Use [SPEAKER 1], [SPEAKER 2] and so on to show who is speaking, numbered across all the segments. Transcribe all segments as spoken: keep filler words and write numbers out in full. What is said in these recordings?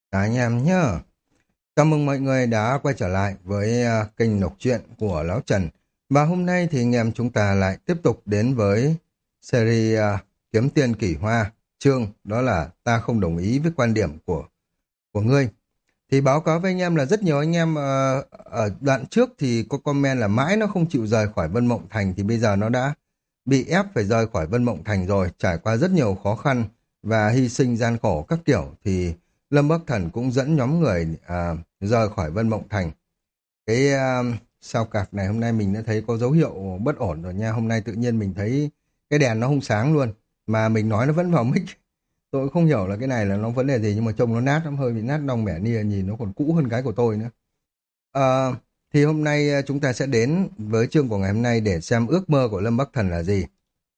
[SPEAKER 1] Cả anh em nhá. Chào mừng mọi người đã quay trở lại với à, kênh đọc truyện của Lão Trần. Và hôm nay thì anh em chúng ta lại tiếp tục đến với series à, Kiếm Tiền Kỳ Hoa. Chương đó là ta không đồng ý với quan điểm của của ngươi. Thì báo cáo với anh em là rất nhiều anh em ờ, ở đoạn trước thì có comment là mãi nó không chịu rời khỏi Vân Mộng Thành, thì bây giờ nó đã bị ép phải rời khỏi Vân Mộng Thành rồi, trải qua rất nhiều khó khăn và hy sinh gian khổ các kiểu, thì Lâm Bắc Thần cũng dẫn nhóm người à, rời khỏi Vân Mộng Thành. Cái à, sao cạc này hôm nay mình đã thấy có dấu hiệu bất ổn rồi nha. Hôm nay tự nhiên mình thấy cái đèn nó không sáng luôn, mà mình nói nó vẫn vào mic. Tôi cũng không hiểu là cái này là nó vấn đề gì, nhưng mà trông nó nát lắm, hơi bị nát đong mẻ nia, nhìn nó còn cũ hơn cái của tôi nữa. Ờ, thì hôm nay à, chúng ta sẽ đến với chương của ngày hôm nay để xem ước mơ của Lâm Bắc Thần là gì.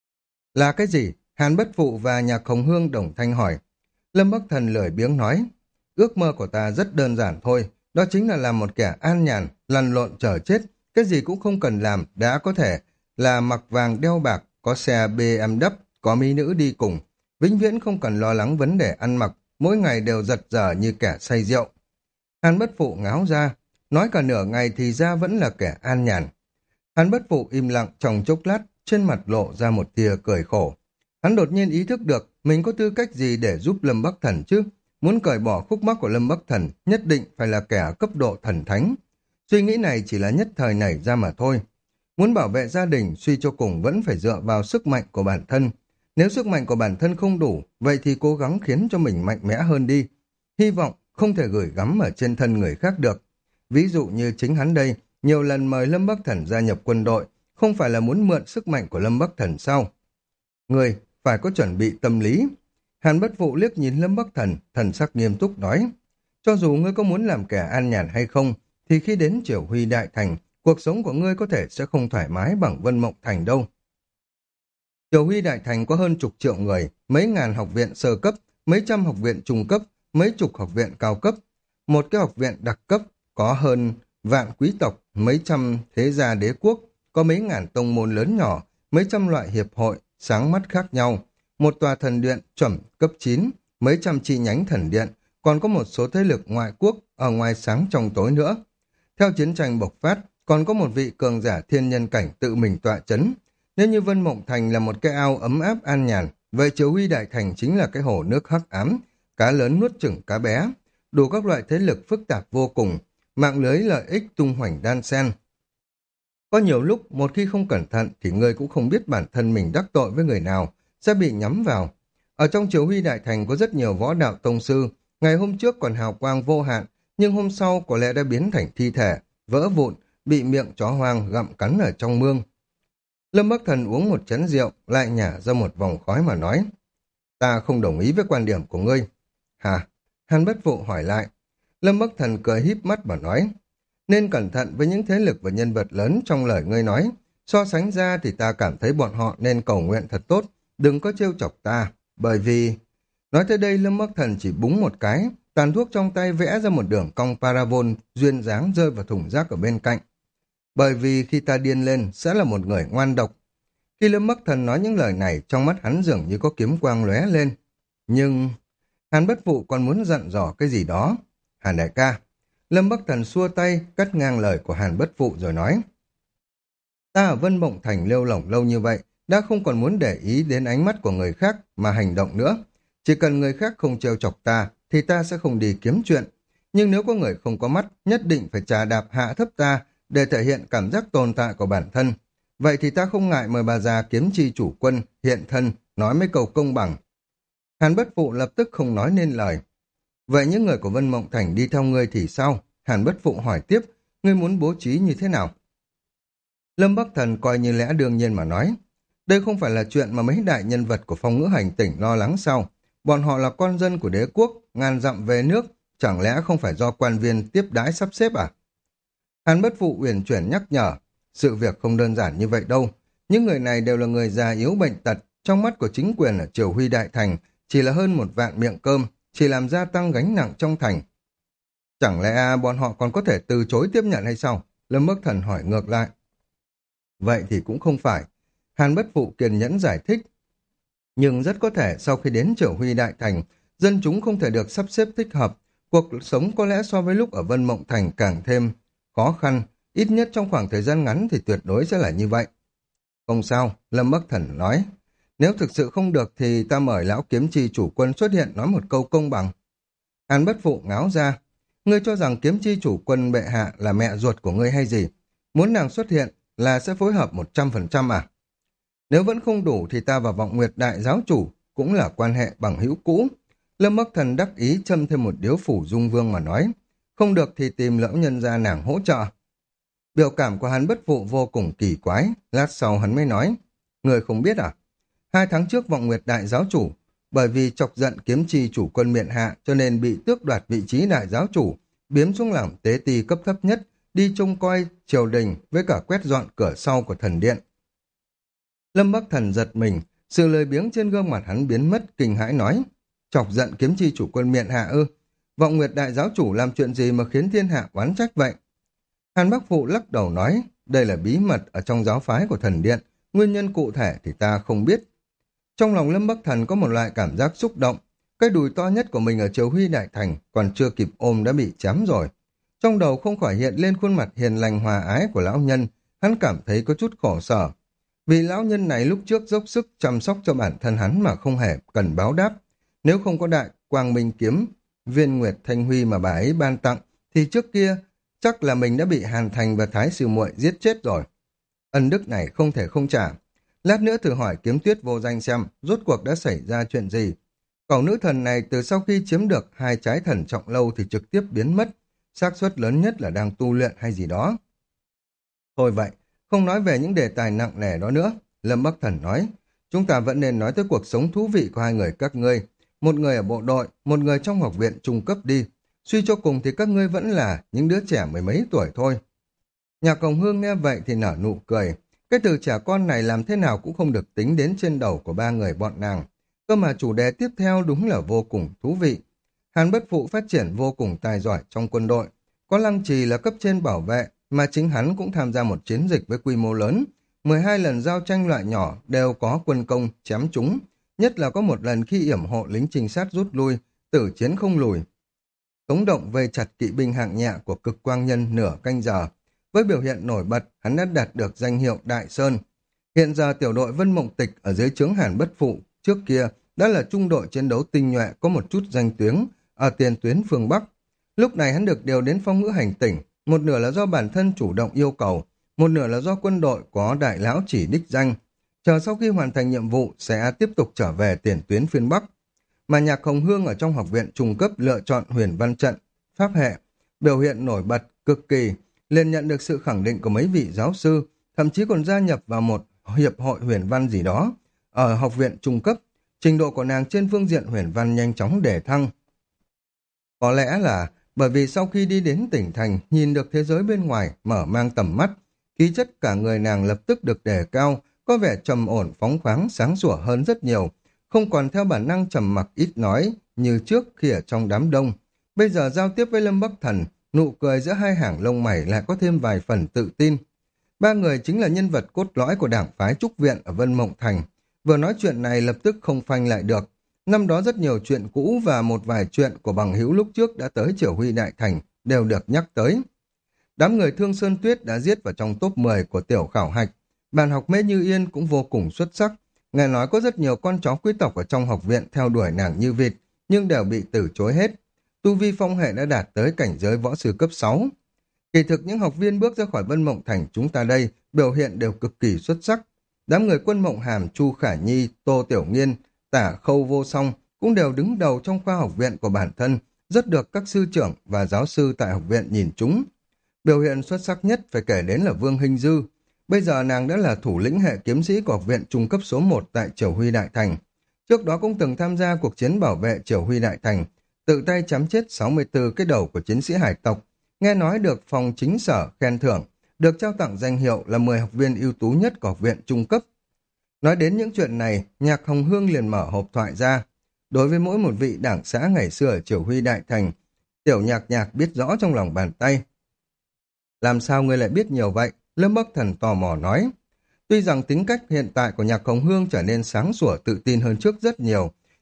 [SPEAKER 1] Là cái gì? Hàn Bất Phụ và Nhạc Hồng Hương đồng thanh hỏi. Lâm Bắc Thần lười biếng nói, ước mơ của ta rất đơn giản thôi, đó chính là làm một kẻ an nhàn, lăn lộn chờ chết, cái gì cũng không cần làm, đã có thể là mặc vàng đeo bạc, có xe bê em vê, có mỹ nữ đi cùng, vĩnh viễn không cần lo lắng vấn đề ăn mặc, mỗi ngày đều giật dở như kẻ say rượu. Hàn Bất Phụ ngáo ra, nói cả nửa ngày thì ra vẫn là kẻ an nhàn. Hàn Bất Phụ im lặng trong chốc lát, trên mặt lộ ra một tia cười khổ. Hắn đột nhiên ý thức được mình có tư cách gì để giúp Lâm Bắc Thần chứ? Muốn cởi bỏ khúc mắc của Lâm Bắc Thần, nhất định phải là kẻ cấp độ thần thánh. Suy nghĩ này chỉ là nhất thời nảy ra mà thôi. Muốn bảo vệ gia đình, suy cho cùng vẫn phải dựa vào sức mạnh của bản thân. Nếu sức mạnh của bản thân không đủ, vậy thì cố gắng khiến cho mình mạnh mẽ hơn đi. Hy vọng không thể gửi gắm ở trên thân người khác được. Ví dụ như chính hắn đây, nhiều lần mời Lâm Bắc Thần gia nhập quân đội, không phải là muốn mượn sức mạnh của Lâm Bắc Thần sao? Người phải có chuẩn bị tâm lý. Hàn Bất Phụ liếc nhìn Lâm Bắc Thần, thần sắc nghiêm túc nói, cho dù ngươi có muốn làm kẻ an nhàn hay không, thì khi đến Triều Huy Đại Thành, cuộc sống của ngươi có thể sẽ không thoải mái bằng Vân Mộng Thành đâu. Triều Huy Đại Thành có hơn chục triệu người, mấy ngàn học viện sơ cấp, mấy trăm học viện trung cấp, mấy chục học viện cao cấp, một cái học viện đặc cấp, có hơn vạn quý tộc, mấy trăm thế gia đế quốc, có mấy ngàn tông môn lớn nhỏ, mấy trăm loại hiệp hội, sáng mắt khác nhau, một tòa thần điện chuẩn cấp chín, mấy trăm chi nhánh thần điện, còn có một số thế lực ngoại quốc ở ngoài sáng trong tối nữa. Theo chiến tranh bộc phát, còn có một vị cường giả thiên nhân cảnh tự mình tọa chấn. Nếu như Vân Mộng Thành là một cái ao ấm áp an nhàn, vậy Triều Huy Đại Thành chính là cái hồ nước hắc ám, cá lớn nuốt chửng cá bé, đủ các loại thế lực phức tạp vô cùng, mạng lưới lợi ích tung hoành đan xen. Có nhiều lúc, một khi không cẩn thận thì ngươi cũng không biết bản thân mình đắc tội với người nào, sẽ bị nhắm vào. Ở trong Triều Huy Đại Thành có rất nhiều võ đạo tông sư, ngày hôm trước còn hào quang vô hạn, nhưng hôm sau có lẽ đã biến thành thi thể, vỡ vụn, bị miệng chó hoang gặm cắn ở trong mương. Lâm Bắc Thần uống một chén rượu, lại nhả ra một vòng khói mà nói, ta không đồng ý với quan điểm của ngươi. Hả? Hàn Bất Phụ hỏi lại. Lâm Bắc Thần cười híp mắt mà nói, nên cẩn thận với những thế lực và nhân vật lớn trong lời ngươi nói. So sánh ra thì ta cảm thấy bọn họ nên cầu nguyện thật tốt, đừng có trêu chọc ta, bởi vì... Nói tới đây Lâm Bắc Thần chỉ búng một cái, tàn thuốc trong tay vẽ ra một đường cong parabol duyên dáng rơi vào thùng rác ở bên cạnh. Bởi vì khi ta điên lên sẽ là một người ngoan độc. Khi Lâm Bắc Thần nói những lời này, trong mắt hắn dường như có kiếm quang lóe lên. Nhưng... Hàn Bất Phụ còn muốn dặn dò cái gì đó. Hàn đại ca. Lâm Bắc Thần xua tay, cắt ngang lời của Hàn Bất Phụ rồi nói. Ta ở Vân Mộng Thành lêu lỏng lâu như vậy, đã không còn muốn để ý đến ánh mắt của người khác mà hành động nữa. Chỉ cần người khác không trêu chọc ta, thì ta sẽ không đi kiếm chuyện. Nhưng nếu có người không có mắt, nhất định phải trà đạp hạ thấp ta để thể hiện cảm giác tồn tại của bản thân. Vậy thì ta không ngại mời bà già kiếm chi chủ quân, hiện thân, nói mấy câu công bằng. Hàn Bất Phụ lập tức không nói nên lời. Vậy những người của Vân Mộng Thành đi theo ngươi thì sao? Hàn Bất Phụ hỏi tiếp, ngươi muốn bố trí như thế nào? Lâm Bắc Thần coi như lẽ đương nhiên mà nói. Đây không phải là chuyện mà mấy đại nhân vật của phong ngữ hành tỉnh lo lắng sao? Bọn họ là con dân của đế quốc, ngàn dặm về nước, chẳng lẽ không phải do quan viên tiếp đãi sắp xếp à? Hàn Bất Phụ uyển chuyển nhắc nhở, sự việc không đơn giản như vậy đâu. Những người này đều là người già yếu bệnh tật, trong mắt của chính quyền ở Triều Huy Đại Thành chỉ là hơn một vạn miệng cơm, chỉ làm gia tăng gánh nặng trong thành. Chẳng lẽ bọn họ còn có thể từ chối tiếp nhận hay sao? Lâm Bắc Thần hỏi ngược lại. Vậy thì cũng không phải. Hàn Bất Phụ kiên nhẫn giải thích. Nhưng rất có thể sau khi đến Triều Huy Đại Thành, dân chúng không thể được sắp xếp thích hợp, Cuộc sống có lẽ so với lúc ở Vân Mộng Thành càng thêm khó khăn, ít nhất trong khoảng thời gian ngắn thì tuyệt đối sẽ là như vậy. Không sao, Lâm Bắc Thần nói. Nếu thực sự không được thì ta mời lão kiếm chi chủ quân xuất hiện nói một câu công bằng. Hàn Bất Phụ ngáo ra. Ngươi cho rằng kiếm chi chủ quân bệ hạ là mẹ ruột của ngươi hay gì? Muốn nàng xuất hiện là sẽ phối hợp một trăm phần trăm à? Nếu vẫn không đủ thì ta và Vọng Nguyệt đại giáo chủ cũng là quan hệ bằng hữu cũ. Lâm Bắc Thần đắc ý châm thêm một điếu phủ dung vương mà nói. Không được thì tìm lão nhân gia nàng hỗ trợ. Biểu cảm của hắn Bất Phụ vô cùng kỳ quái. Lát sau hắn mới nói. Người không biết à? Hai tháng trước Vọng Nguyệt đại giáo chủ bởi vì chọc giận kiếm chi chủ quân miện hạ cho nên bị tước đoạt vị trí đại giáo chủ, biếm xuống làm tế ti cấp thấp nhất, đi trông coi triều đình với cả quét dọn cửa sau của thần điện. Lâm Bắc Thần giật mình, sự lười biếng trên gương mặt hắn biến mất, kinh hãi nói, chọc giận kiếm chi chủ quân miện hạ ư? Vọng Nguyệt đại giáo chủ làm chuyện gì mà khiến thiên hạ oán trách vậy? Hàn Bắc Phụ lắc đầu nói, đây là bí mật ở trong giáo phái của thần điện, nguyên nhân cụ thể thì ta không biết. Trong lòng Lâm Bắc Thần có một loại cảm giác xúc động, cái đùi to nhất của mình ở Triều Huy Đại Thành còn chưa kịp ôm đã bị chém rồi. Trong đầu không khỏi hiện lên khuôn mặt hiền lành hòa ái của lão nhân, hắn cảm thấy có chút khổ sở. Vì lão nhân này lúc trước dốc sức chăm sóc cho bản thân hắn mà không hề cần báo đáp. Nếu không có đại quang minh kiếm, viên nguyệt thanh huy mà bà ấy ban tặng, thì trước kia chắc là mình đã bị Hàn Thành và Thái Sư Muội giết chết rồi. Ân đức này không thể không trả. Lát nữa thử hỏi Kiếm Tuyết vô danh xem rốt cuộc đã xảy ra chuyện gì. Cậu nữ thần này từ sau khi chiếm được hai trái thần trọng lâu thì trực tiếp biến mất, xác suất lớn nhất là đang tu luyện hay gì đó. Thôi vậy, không nói về những đề tài nặng nề đó nữa, Lâm Bắc Thần nói, chúng ta vẫn nên nói tới cuộc sống thú vị của hai người các ngươi, một người ở bộ đội, một người trong học viện trung cấp đi, suy cho cùng thì các ngươi vẫn là những đứa trẻ mười mấy tuổi thôi. Nhạc Hồng Hương nghe vậy thì nở nụ cười. Cái từ trẻ con này làm thế nào cũng không được tính đến trên đầu của ba người bọn nàng. Cơ mà chủ đề tiếp theo đúng là vô cùng thú vị. Hàn Bất Phụ phát triển vô cùng tài giỏi trong quân đội. Có Lăng Trì là cấp trên bảo vệ, mà chính hắn cũng tham gia một chiến dịch với quy mô lớn. mười hai lần giao tranh loại nhỏ đều có quân công chém chúng. Nhất là có một lần khi yểm hộ lính trinh sát rút lui, tử chiến không lùi. Tống động vây chặt kỵ binh hạng nhẹ của Cực Quang Nhân nửa canh giờ. Với biểu hiện nổi bật, hắn đã đạt được danh hiệu Đại Sơn. Hiện giờ tiểu đội Vân Mộng Tịch ở dưới trướng Hàn Bất Phụ, trước kia đã là trung đội chiến đấu tinh nhuệ có một chút danh tiếng ở tiền tuyến phương Bắc. Lúc này hắn được điều đến phong ngữ hành tỉnh, một nửa là do bản thân chủ động yêu cầu, một nửa là do quân đội có đại lão chỉ đích danh. Chờ sau khi hoàn thành nhiệm vụ sẽ tiếp tục trở về tiền tuyến phiên Bắc. Mà Nhạc Hồng Hương ở trong học viện trung cấp lựa chọn Huyền Văn Trận, pháp hệ, biểu hiện nổi bật, cực kỳ, liền nhận được sự khẳng định của mấy vị giáo sư, thậm chí còn gia nhập vào một hiệp hội huyền văn gì đó. Ở học viện trung cấp, trình độ của nàng trên phương diện huyền văn nhanh chóng đề thăng. Có lẽ là bởi vì sau khi đi đến tỉnh thành, nhìn được thế giới bên ngoài, mở mang tầm mắt, khí chất cả người nàng lập tức được đề cao, có vẻ trầm ổn, phóng khoáng, sáng sủa hơn rất nhiều, không còn theo bản năng trầm mặc ít nói như trước khi ở trong đám đông. Bây giờ giao tiếp với Lâm Bắc Thần, nụ cười giữa hai hàng lông mày lại có thêm vài phần tự tin. Ba người chính là nhân vật cốt lõi của đảng phái Trúc Viện ở Vân Mộng Thành. Vừa nói chuyện này lập tức không phanh lại được. Năm đó rất nhiều chuyện cũ và một vài chuyện của bằng hữu lúc trước đã tới Triều Huy Đại Thành đều được nhắc tới. Đám người Thương Sơn Tuyết đã giết vào trong top mười của tiểu khảo hạch. Bàn học Mễ Như Yên cũng vô cùng xuất sắc. Nghe nói có rất nhiều con chó quý tộc ở trong học viện theo đuổi nàng như vịt, nhưng đều bị từ chối hết. Tu vi phong hệ đã đạt tới cảnh giới võ sư cấp sáu. Kỳ thực những học viên bước ra khỏi Vân Mộng Thành chúng ta đây biểu hiện đều cực kỳ xuất sắc. Đám người Quân Mộng Hàm, Chu Khả Nhi, Tô Tiểu Nghiên, Tả Khâu Vô Song cũng đều đứng đầu trong khoa học viện của bản thân, rất được các sư trưởng và giáo sư tại học viện nhìn chúng. Biểu hiện xuất sắc nhất phải kể đến là Vương Hinh Dư. Bây giờ nàng đã là thủ lĩnh hệ kiếm sĩ của học viện trung cấp số một tại Triều Huy Đại Thành. Trước đó cũng từng tham gia cuộc chiến bảo vệ Triều Huy Đại Thành, tự tay chém chết sáu mươi tư cái đầu của chiến sĩ hải tộc, nghe nói được phòng chính sở khen thưởng, được trao tặng danh hiệu là mười học viên ưu tú nhất của học viện trung cấp. Nói đến những chuyện này, Nhạc Hồng Hương liền mở hộp thoại ra. Đối với mỗi một vị đảng xã ngày xưa ở Triều Huy Đại Thành, tiểu nhạc nhạc biết rõ trong lòng bàn tay. Làm sao ngươi lại biết nhiều vậy? Lâm Bắc Thần tò mò nói. Tuy rằng tính cách hiện tại của Nhạc Hồng Hương trở nên sáng sủa tự tin hơn trước rất nhiều,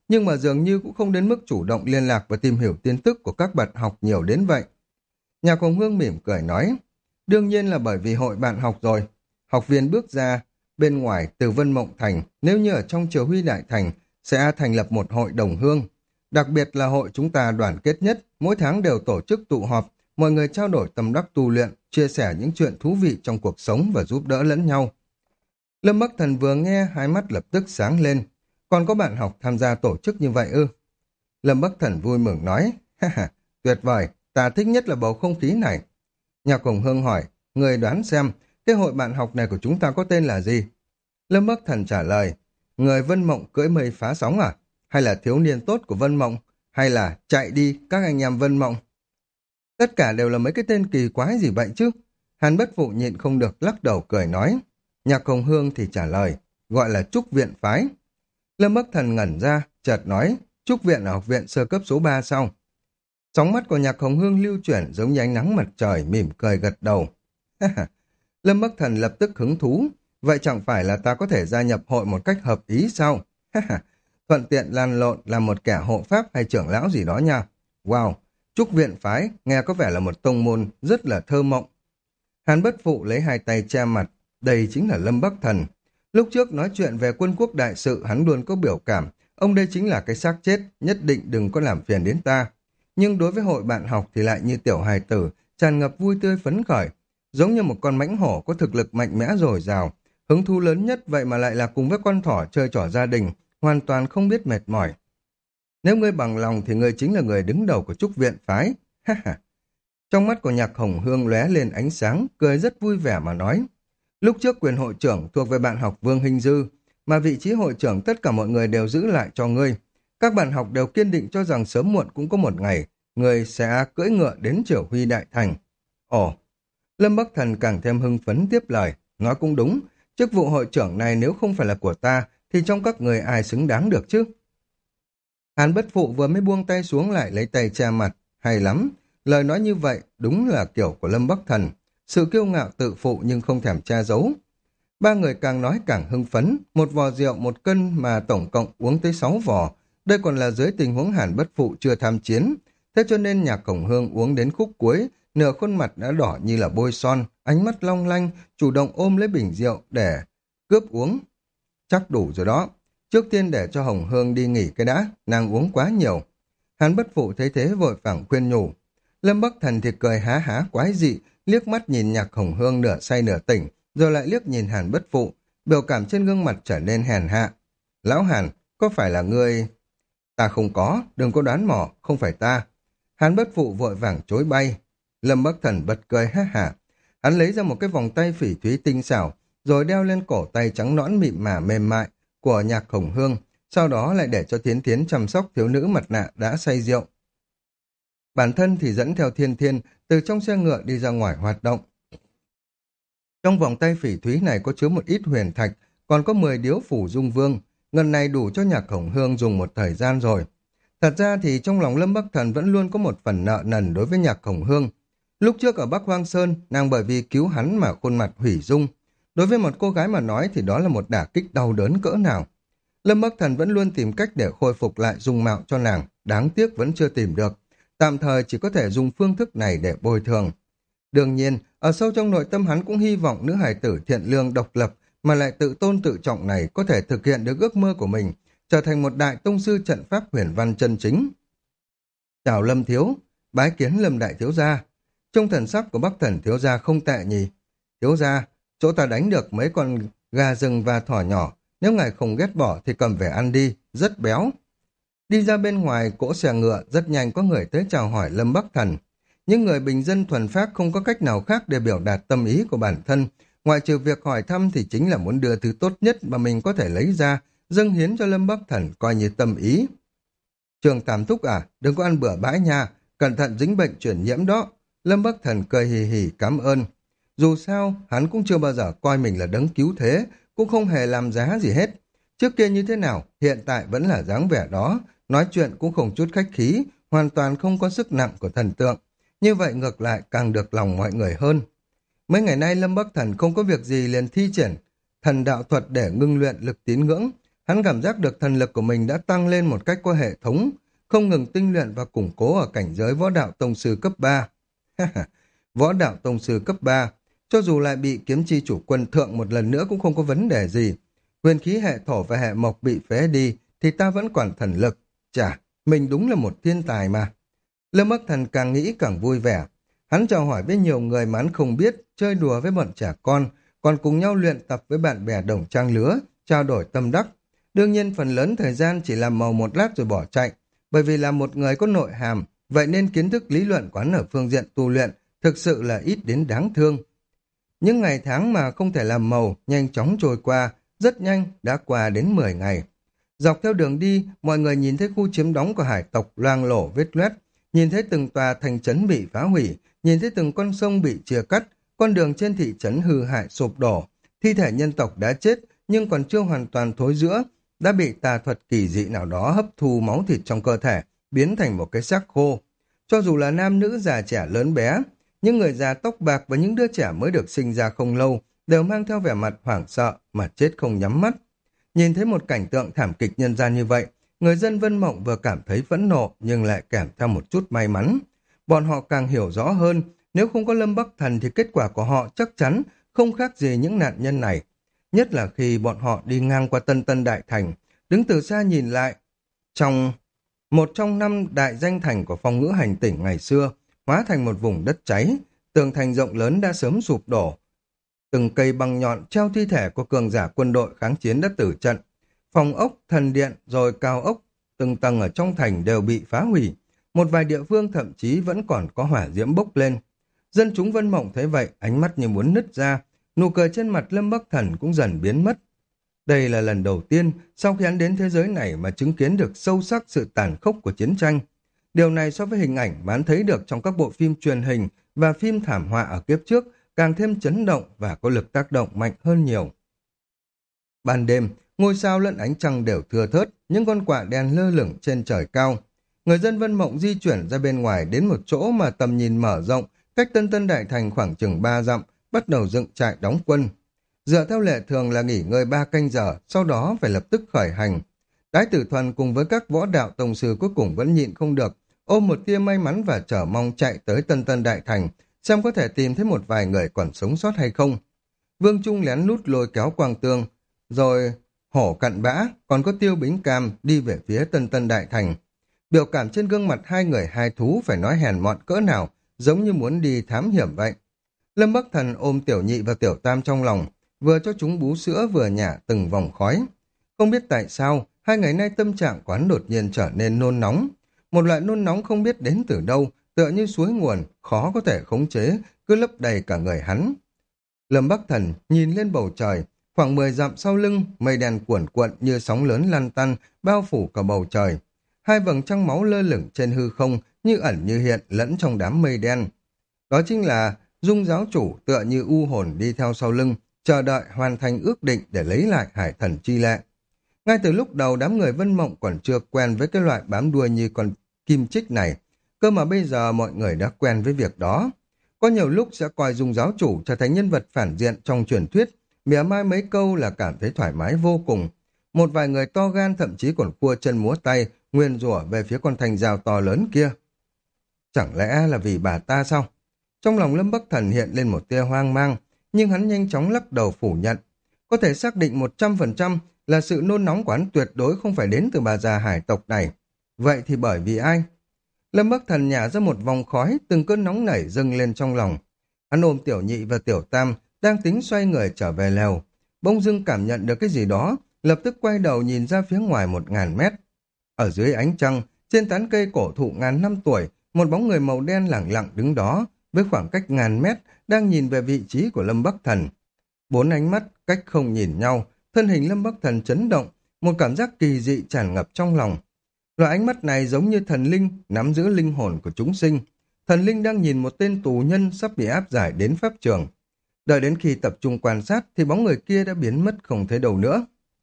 [SPEAKER 1] nhưng mà dường như cũng không đến mức chủ động liên lạc và tìm hiểu tin tức của các bạn học nhiều đến vậy. Nhạc Hồng Hương mỉm cười nói, đương nhiên là bởi vì hội bạn học rồi. Học viên bước ra bên ngoài từ Vân Mộng Thành, nếu như ở trong Triều Huy Đại Thành, sẽ thành lập một hội đồng hương. Đặc biệt là hội chúng ta đoàn kết nhất, mỗi tháng đều tổ chức tụ họp, mọi người trao đổi tâm đắc tu luyện, chia sẻ những chuyện thú vị trong cuộc sống và giúp đỡ lẫn nhau. Lâm Bắc Thần vừa nghe, hai mắt lập tức sáng lên. Còn có bạn học tham gia tổ chức như vậy ư? Lâm Bắc Thần vui mừng nói, ha ha, tuyệt vời, ta thích nhất là bầu không khí này. Nhạc Hồng Hương hỏi, người đoán xem, cái hội bạn học này của chúng ta có tên là gì? Lâm Bắc Thần trả lời, người Vân Mộng cưỡi mây phá sóng à? Hay là thiếu niên tốt của Vân Mộng? Hay là chạy đi các anh em Vân Mộng? Tất cả đều là mấy cái tên kỳ quái gì vậy chứ? Hàn Bất Phụ nhịn không được lắc đầu cười nói. Nhạc Hồng Hương thì trả lời, gọi là Trúc Viện Phái. Lâm Bắc Thần ngẩn ra, chợt nói, Trúc Viện ở học viện sơ cấp số ba sau. Sóng mắt của Nhạc Hồng Hương lưu chuyển giống như ánh nắng mặt trời, mỉm cười gật đầu. Lâm Bắc Thần lập tức hứng thú, vậy chẳng phải là ta có thể gia nhập hội một cách hợp ý sao? Thuận tiện lan lộn làm một kẻ hộ pháp hay trưởng lão gì đó nha. Wow, Trúc Viện Phái nghe có vẻ là một tông môn rất là thơ mộng. Hàn Bất Phụ lấy hai tay che mặt, đây chính là Lâm Bắc Thần. Lúc trước nói chuyện về quân quốc đại sự hắn luôn có biểu cảm, ông đây chính là cái xác chết, nhất định đừng có làm phiền đến ta. Nhưng đối với hội bạn học thì lại như tiểu hài tử, tràn ngập vui tươi phấn khởi, giống như một con mãnh hổ có thực lực mạnh mẽ dồi dào, hứng thú lớn nhất vậy mà lại là cùng với con thỏ chơi trò gia đình, hoàn toàn không biết mệt mỏi. Nếu ngươi bằng lòng thì ngươi chính là người đứng đầu của Trúc Viện Phái. Ha ha. Trong mắt của Nhạc Hồng Hương lóe lên ánh sáng, cười rất vui vẻ mà nói. Lúc trước quyền hội trưởng thuộc về bạn học Vương Hình Dư, mà vị trí hội trưởng tất cả mọi người đều giữ lại cho ngươi. Các bạn học đều kiên định cho rằng sớm muộn cũng có một ngày, ngươi sẽ cưỡi ngựa đến Triều Huy Đại Thành. Ồ, Lâm Bắc Thần càng thêm hưng phấn tiếp lời, nói cũng đúng, chức vụ hội trưởng này nếu không phải là của ta, thì trong các người ai xứng đáng được chứ? Hàn Bất Phụ vừa mới buông tay xuống lại lấy tay che mặt, hay lắm, lời nói như vậy đúng là kiểu của Lâm Bắc Thần, sự kiêu ngạo tự phụ nhưng không thèm che giấu. Ba người càng nói càng hưng phấn, một vò rượu một cân mà tổng cộng uống tới sáu vò, đây còn là dưới tình huống Hàn Bất Phụ chưa tham chiến, thế cho nên Nhạc Hồng Hương uống đến khúc cuối, nửa khuôn mặt đã đỏ như là bôi son, ánh mắt long lanh, chủ động ôm lấy bình rượu để cướp uống. Chắc đủ rồi đó. Trước tiên để cho Hồng Hương đi nghỉ cái đã, nàng uống quá nhiều. Hàn Bất Phụ thấy thế vội vàng khuyên nhủ. Lâm Bắc Thần thì cười há há quái dị, liếc mắt nhìn Nhạc Hồng Hương nửa say nửa tỉnh, rồi lại liếc nhìn Hàn Bất Phụ, biểu cảm trên gương mặt trở nên hèn hạ. Lão Hàn, có phải là ngươi? Ta không có, đừng có đoán mò, không phải ta. Hàn Bất Phụ vội vàng chối bay. Lâm Bắc Thần bật cười ha hả. Hắn lấy ra một cái vòng tay phỉ thúy tinh xảo, rồi đeo lên cổ tay trắng nõn mịn mả mềm mại của Nhạc Hồng Hương, sau đó lại để cho Thiến Thiến chăm sóc thiếu nữ mặt nạ đã say rượu. Bản thân thì dẫn theo Thiên Thiên từ trong xe ngựa đi ra ngoài hoạt động. Trong vòng tay phỉ thúy này có chứa một ít huyền thạch, còn có mười điếu phủ dung vương, ngần này đủ cho Nhạc Hồng Hương dùng một thời gian rồi. Thật ra thì trong lòng Lâm Bắc Thần vẫn luôn có một phần nợ nần đối với Nhạc Hồng Hương. Lúc trước ở Bắc Hoang Sơn, nàng bởi vì cứu hắn mà khuôn mặt hủy dung. Đối với một cô gái mà nói thì đó là một đả kích đau đớn cỡ nào. Lâm Bắc Thần vẫn luôn tìm cách để khôi phục lại dung mạo cho nàng, đáng tiếc vẫn chưa tìm được. Tạm thời chỉ có thể dùng phương thức này để bồi thường. Đương nhiên, ở sâu trong nội tâm hắn cũng hy vọng nữ hài tử thiện lương độc lập mà lại tự tôn tự trọng này có thể thực hiện được ước mơ của mình, trở thành một đại tông sư trận pháp huyền văn chân chính. Chào Lâm Thiếu, bái kiến Lâm Đại Thiếu Gia. Trong thần sắc của Bắc Thần Thiếu Gia không tệ nhỉ. Thiếu Gia, chỗ ta đánh được mấy con gà rừng và thỏ nhỏ, nếu ngài không ghét bỏ thì cầm về ăn đi, rất béo. Đi ra bên ngoài cỗ xe ngựa, rất nhanh có người tới chào hỏi Lâm Bắc Thần. Những người bình dân thuần phác không có cách nào khác để biểu đạt tâm ý của bản thân, ngoại trừ việc hỏi thăm thì chính là muốn đưa thứ tốt nhất mà mình có thể lấy ra, dâng hiến cho Lâm Bắc Thần coi như tâm ý. Trường Tam Thúc à, đừng có ăn bừa bãi nha, cẩn thận dính bệnh truyền nhiễm đó. Lâm Bắc Thần cười hì hì cảm ơn. Dù sao, hắn cũng chưa bao giờ coi mình là đấng cứu thế, cũng không hề làm giá gì hết. Trước kia như thế nào, hiện tại vẫn là dáng vẻ đó, nói chuyện cũng không chút khách khí, hoàn toàn không có sức nặng của thần tượng. Như vậy ngược lại càng được lòng mọi người hơn. Mấy ngày nay Lâm Bắc Thần không có việc gì liền thi triển thần đạo thuật để ngưng luyện lực tín ngưỡng. Hắn cảm giác được thần lực của mình đã tăng lên một cách có hệ thống, không ngừng tinh luyện và củng cố ở cảnh giới võ đạo tông sư cấp ba. Võ đạo tông sư cấp ba, cho dù lại bị kiếm chi chủ quân thượng một lần nữa cũng không có vấn đề gì. Huyền khí hệ thổ và hệ mộc bị phế đi thì ta vẫn còn thần lực. Chà, mình đúng là một thiên tài mà. Lâm Bắc Thần càng nghĩ càng vui vẻ. Hắn chào hỏi với nhiều người mà hắn không biết, chơi đùa với bọn trẻ con, còn cùng nhau luyện tập với bạn bè đồng trang lứa, trao đổi tâm đắc. Đương nhiên phần lớn thời gian chỉ làm màu một lát rồi bỏ chạy, bởi vì là một người có nội hàm, vậy nên kiến thức lý luận quán ở phương diện tu luyện thực sự là ít đến đáng thương. Những ngày tháng mà không thể làm màu nhanh chóng trôi qua, rất nhanh đã qua đến mười ngày. Dọc theo đường đi, mọi người nhìn thấy khu chiếm đóng của hải tộc loang lổ vết loét, nhìn thấy từng tòa thành trấn bị phá hủy, nhìn thấy từng con sông bị chia cắt, con đường trên thị trấn hư hại sụp đổ, thi thể nhân tộc đã chết nhưng còn chưa hoàn toàn thối rữa, đã bị tà thuật kỳ dị nào đó hấp thu máu thịt trong cơ thể, biến thành một cái xác khô. Cho dù là nam nữ già trẻ lớn bé, những người già tóc bạc và những đứa trẻ mới được sinh ra không lâu đều mang theo vẻ mặt hoảng sợ mà chết không nhắm mắt. Nhìn thấy một cảnh tượng thảm kịch nhân gian như vậy, người dân Vân Mộng vừa cảm thấy phẫn nộ nhưng lại kèm theo một chút may mắn. Bọn họ càng hiểu rõ hơn, nếu không có Lâm Bắc Thần thì kết quả của họ chắc chắn không khác gì những nạn nhân này. Nhất là khi bọn họ đi ngang qua Tân Tân Đại Thành, đứng từ xa nhìn lại. Trong một trong năm đại danh thành của phong ngữ hành tỉnh ngày xưa, hóa thành một vùng đất cháy, tường thành rộng lớn đã sớm sụp đổ. Từng cây băng nhọn treo thi thể của cường giả quân đội kháng chiến đã tử trận. Phòng ốc, thần điện, rồi cao ốc, từng tầng ở trong thành đều bị phá hủy. Một vài địa phương thậm chí vẫn còn có hỏa diễm bốc lên. Dân chúng Vân Mộng thấy vậy, ánh mắt như muốn nứt ra, nụ cười trên mặt Lâm Bắc Thần cũng dần biến mất. Đây là lần đầu tiên sau khi hắn đến thế giới này mà chứng kiến được sâu sắc sự tàn khốc của chiến tranh. Điều này so với hình ảnh mà hắn thấy được trong các bộ phim truyền hình và phim thảm họa ở kiếp trước càng thêm chấn động và có lực tác động mạnh hơn nhiều. Ban đêm, ngôi sao lẫn ánh trăng đều thưa thớt, những con quạ đen lơ lửng trên trời cao. Người dân Vân Mộng di chuyển ra bên ngoài đến một chỗ mà tầm nhìn mở rộng, cách Tân Tân Đại Thành khoảng chừng ba dặm, bắt đầu dựng trại đóng quân. Dựa theo lệ thường là nghỉ ngơi ba canh giờ, sau đó phải lập tức khởi hành. Đái Tử Thuần cùng với các võ đạo tông sư cuối cùng vẫn nhịn không được, ôm một tia may mắn và chờ mong chạy tới Tân Tân Đại Thành, xem có thể tìm thấy một vài người còn sống sót hay không. Vương Trung lén lút lôi kéo Quang Tương, rồi Hổ Cặn Bã, còn có Tiêu Bính Cam đi về phía Tân Tân Đại Thành. Biểu cảm trên gương mặt hai người hai thú phải nói hèn mọn cỡ nào, giống như muốn đi thám hiểm vậy. Lâm Bắc Thần ôm Tiểu Nhị và Tiểu Tam trong lòng, vừa cho chúng bú sữa vừa nhả từng vòng khói. Không biết tại sao, hai ngày nay tâm trạng quán đột nhiên trở nên nôn nóng. Một loại nôn nóng không biết đến từ đâu, tựa như suối nguồn, khó có thể khống chế, cứ lấp đầy cả người hắn. Lâm Bắc Thần nhìn lên bầu trời, khoảng mười dặm sau lưng, mây đen cuộn cuộn như sóng lớn lăn tăn, bao phủ cả bầu trời. Hai vầng trăng máu lơ lửng trên hư không, như ẩn như hiện lẫn trong đám mây đen. Đó chính là Dung giáo chủ tựa như u hồn đi theo sau lưng, chờ đợi hoàn thành ước định để lấy lại hải thần chi lệ. Ngay từ lúc đầu đám người Vân Mộng còn chưa quen với cái loại bám đuôi như con kim chích này, cơ mà bây giờ mọi người đã quen với việc đó. Có nhiều lúc sẽ coi Dung giáo chủ trở thành nhân vật phản diện trong truyền thuyết, mỉa mai mấy câu là cảm thấy thoải mái vô cùng. Một vài người to gan thậm chí còn cua chân múa tay, nguyền rủa về phía con thành rào to lớn kia. Chẳng lẽ là vì bà ta sao? Trong lòng Lâm Bắc Thần hiện lên một tia hoang mang, nhưng hắn nhanh chóng lắc đầu phủ nhận. Có thể xác định một trăm phần trăm là sự nôn nóng của hắn tuyệt đối không phải đến từ bà già hải tộc này. Vậy thì bởi vì ai? Lâm Bắc Thần nhả ra một vòng khói, từng cơn nóng nảy dâng lên trong lòng. Hắn ôm Tiểu Nhị và Tiểu Tam, đang tính xoay người trở về lều. Bỗng dưng cảm nhận được cái gì đó, lập tức quay đầu nhìn ra phía ngoài một ngàn mét. Ở dưới ánh trăng, trên tán cây cổ thụ ngàn năm tuổi, một bóng người màu đen lẳng lặng đứng đó, với khoảng cách ngàn mét, đang nhìn về vị trí của Lâm Bắc Thần. Bốn ánh mắt cách không nhìn nhau, thân hình Lâm Bắc Thần chấn động, một cảm giác kỳ dị tràn ngập trong lòng. Loại ánh mắt này giống như thần linh nắm giữ linh hồn của chúng sinh. Thần linh đang nhìn một tên tù nhân sắp bị áp giải đến pháp trường. Đợi đến khi tập trung quan sát thì bóng người kia đã biến mất không thấy đâu nữa.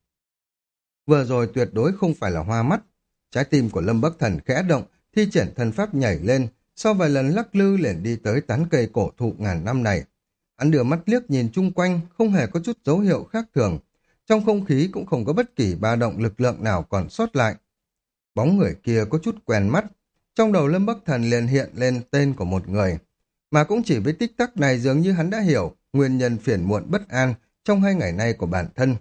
[SPEAKER 1] Vừa rồi tuyệt đối không phải là hoa mắt. Trái tim của Lâm Bắc Thần khẽ động, thi triển thần pháp nhảy lên, sau vài lần lắc lư liền đi tới tán cây cổ thụ ngàn năm này. Hắn đưa mắt liếc nhìn chung quanh, không hề có chút dấu hiệu khác thường. Trong không khí cũng không có bất kỳ ba động lực lượng nào còn sót lại. Bóng người kia có chút quen mắt. Trong đầu Lâm Bắc Thần liền hiện lên tên của một người. Mà cũng chỉ với tích tắc này dường như hắn đã hiểu nguyên nhân phiền muộn bất an trong hai ngày nay của bản thân.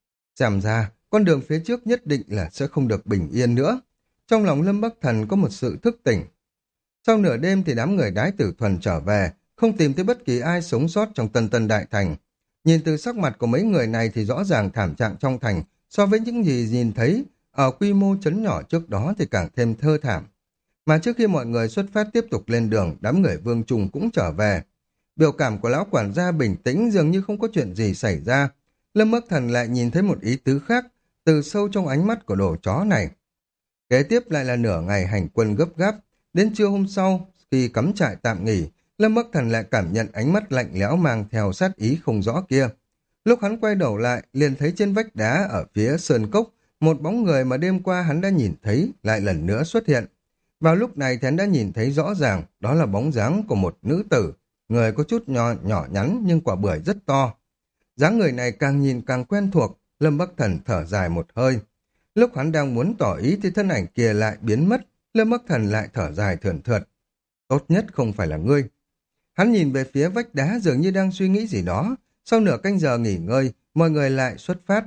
[SPEAKER 1] Xem ra, con đường phía trước nhất định là sẽ không được bình yên nữa. Trong lòng Lâm Bắc Thần có một sự thức tỉnh. Sau nửa đêm thì đám người Đái Tử Thuần trở về, không tìm thấy bất kỳ ai sống sót trong Tân Tân Đại Thành. Nhìn từ sắc mặt của mấy người này thì rõ ràng thảm trạng trong thành so với những gì nhìn thấy ở quy mô trấn nhỏ trước đó thì càng thêm thê thảm. Mà trước khi mọi người xuất phát tiếp tục lên đường, đám người Vương Trùng cũng trở về. Biểu cảm của lão quản gia bình tĩnh dường như không có chuyện gì xảy ra. Lâm Bắc Thần lại nhìn thấy một ý tứ khác từ sâu trong ánh mắt của đồ chó này. Kế tiếp lại là nửa ngày hành quân gấp gáp. Đến trưa hôm sau, khi cắm trại tạm nghỉ, Lâm Bắc Thần lại cảm nhận ánh mắt lạnh lẽo mang theo sát ý không rõ kia. Lúc hắn quay đầu lại, liền thấy trên vách đá ở phía sơn cốc, một bóng người mà đêm qua hắn đã nhìn thấy lại lần nữa xuất hiện. Vào lúc này thì hắn đã nhìn thấy rõ ràng đó là bóng dáng của một nữ tử, người có chút nhỏ, nhỏ nhắn nhưng quả bưởi rất to. Dáng người này càng nhìn càng quen thuộc, Lâm Bắc Thần thở dài một hơi. Lúc hắn đang muốn tỏ ý thì thân ảnh kia lại biến mất, Lâm Bắc Thần lại thở dài thườn thượt. Tốt nhất không phải là ngươi. Hắn nhìn về phía vách đá dường như đang suy nghĩ gì đó. Sau nửa canh giờ nghỉ ngơi, mọi người lại xuất phát.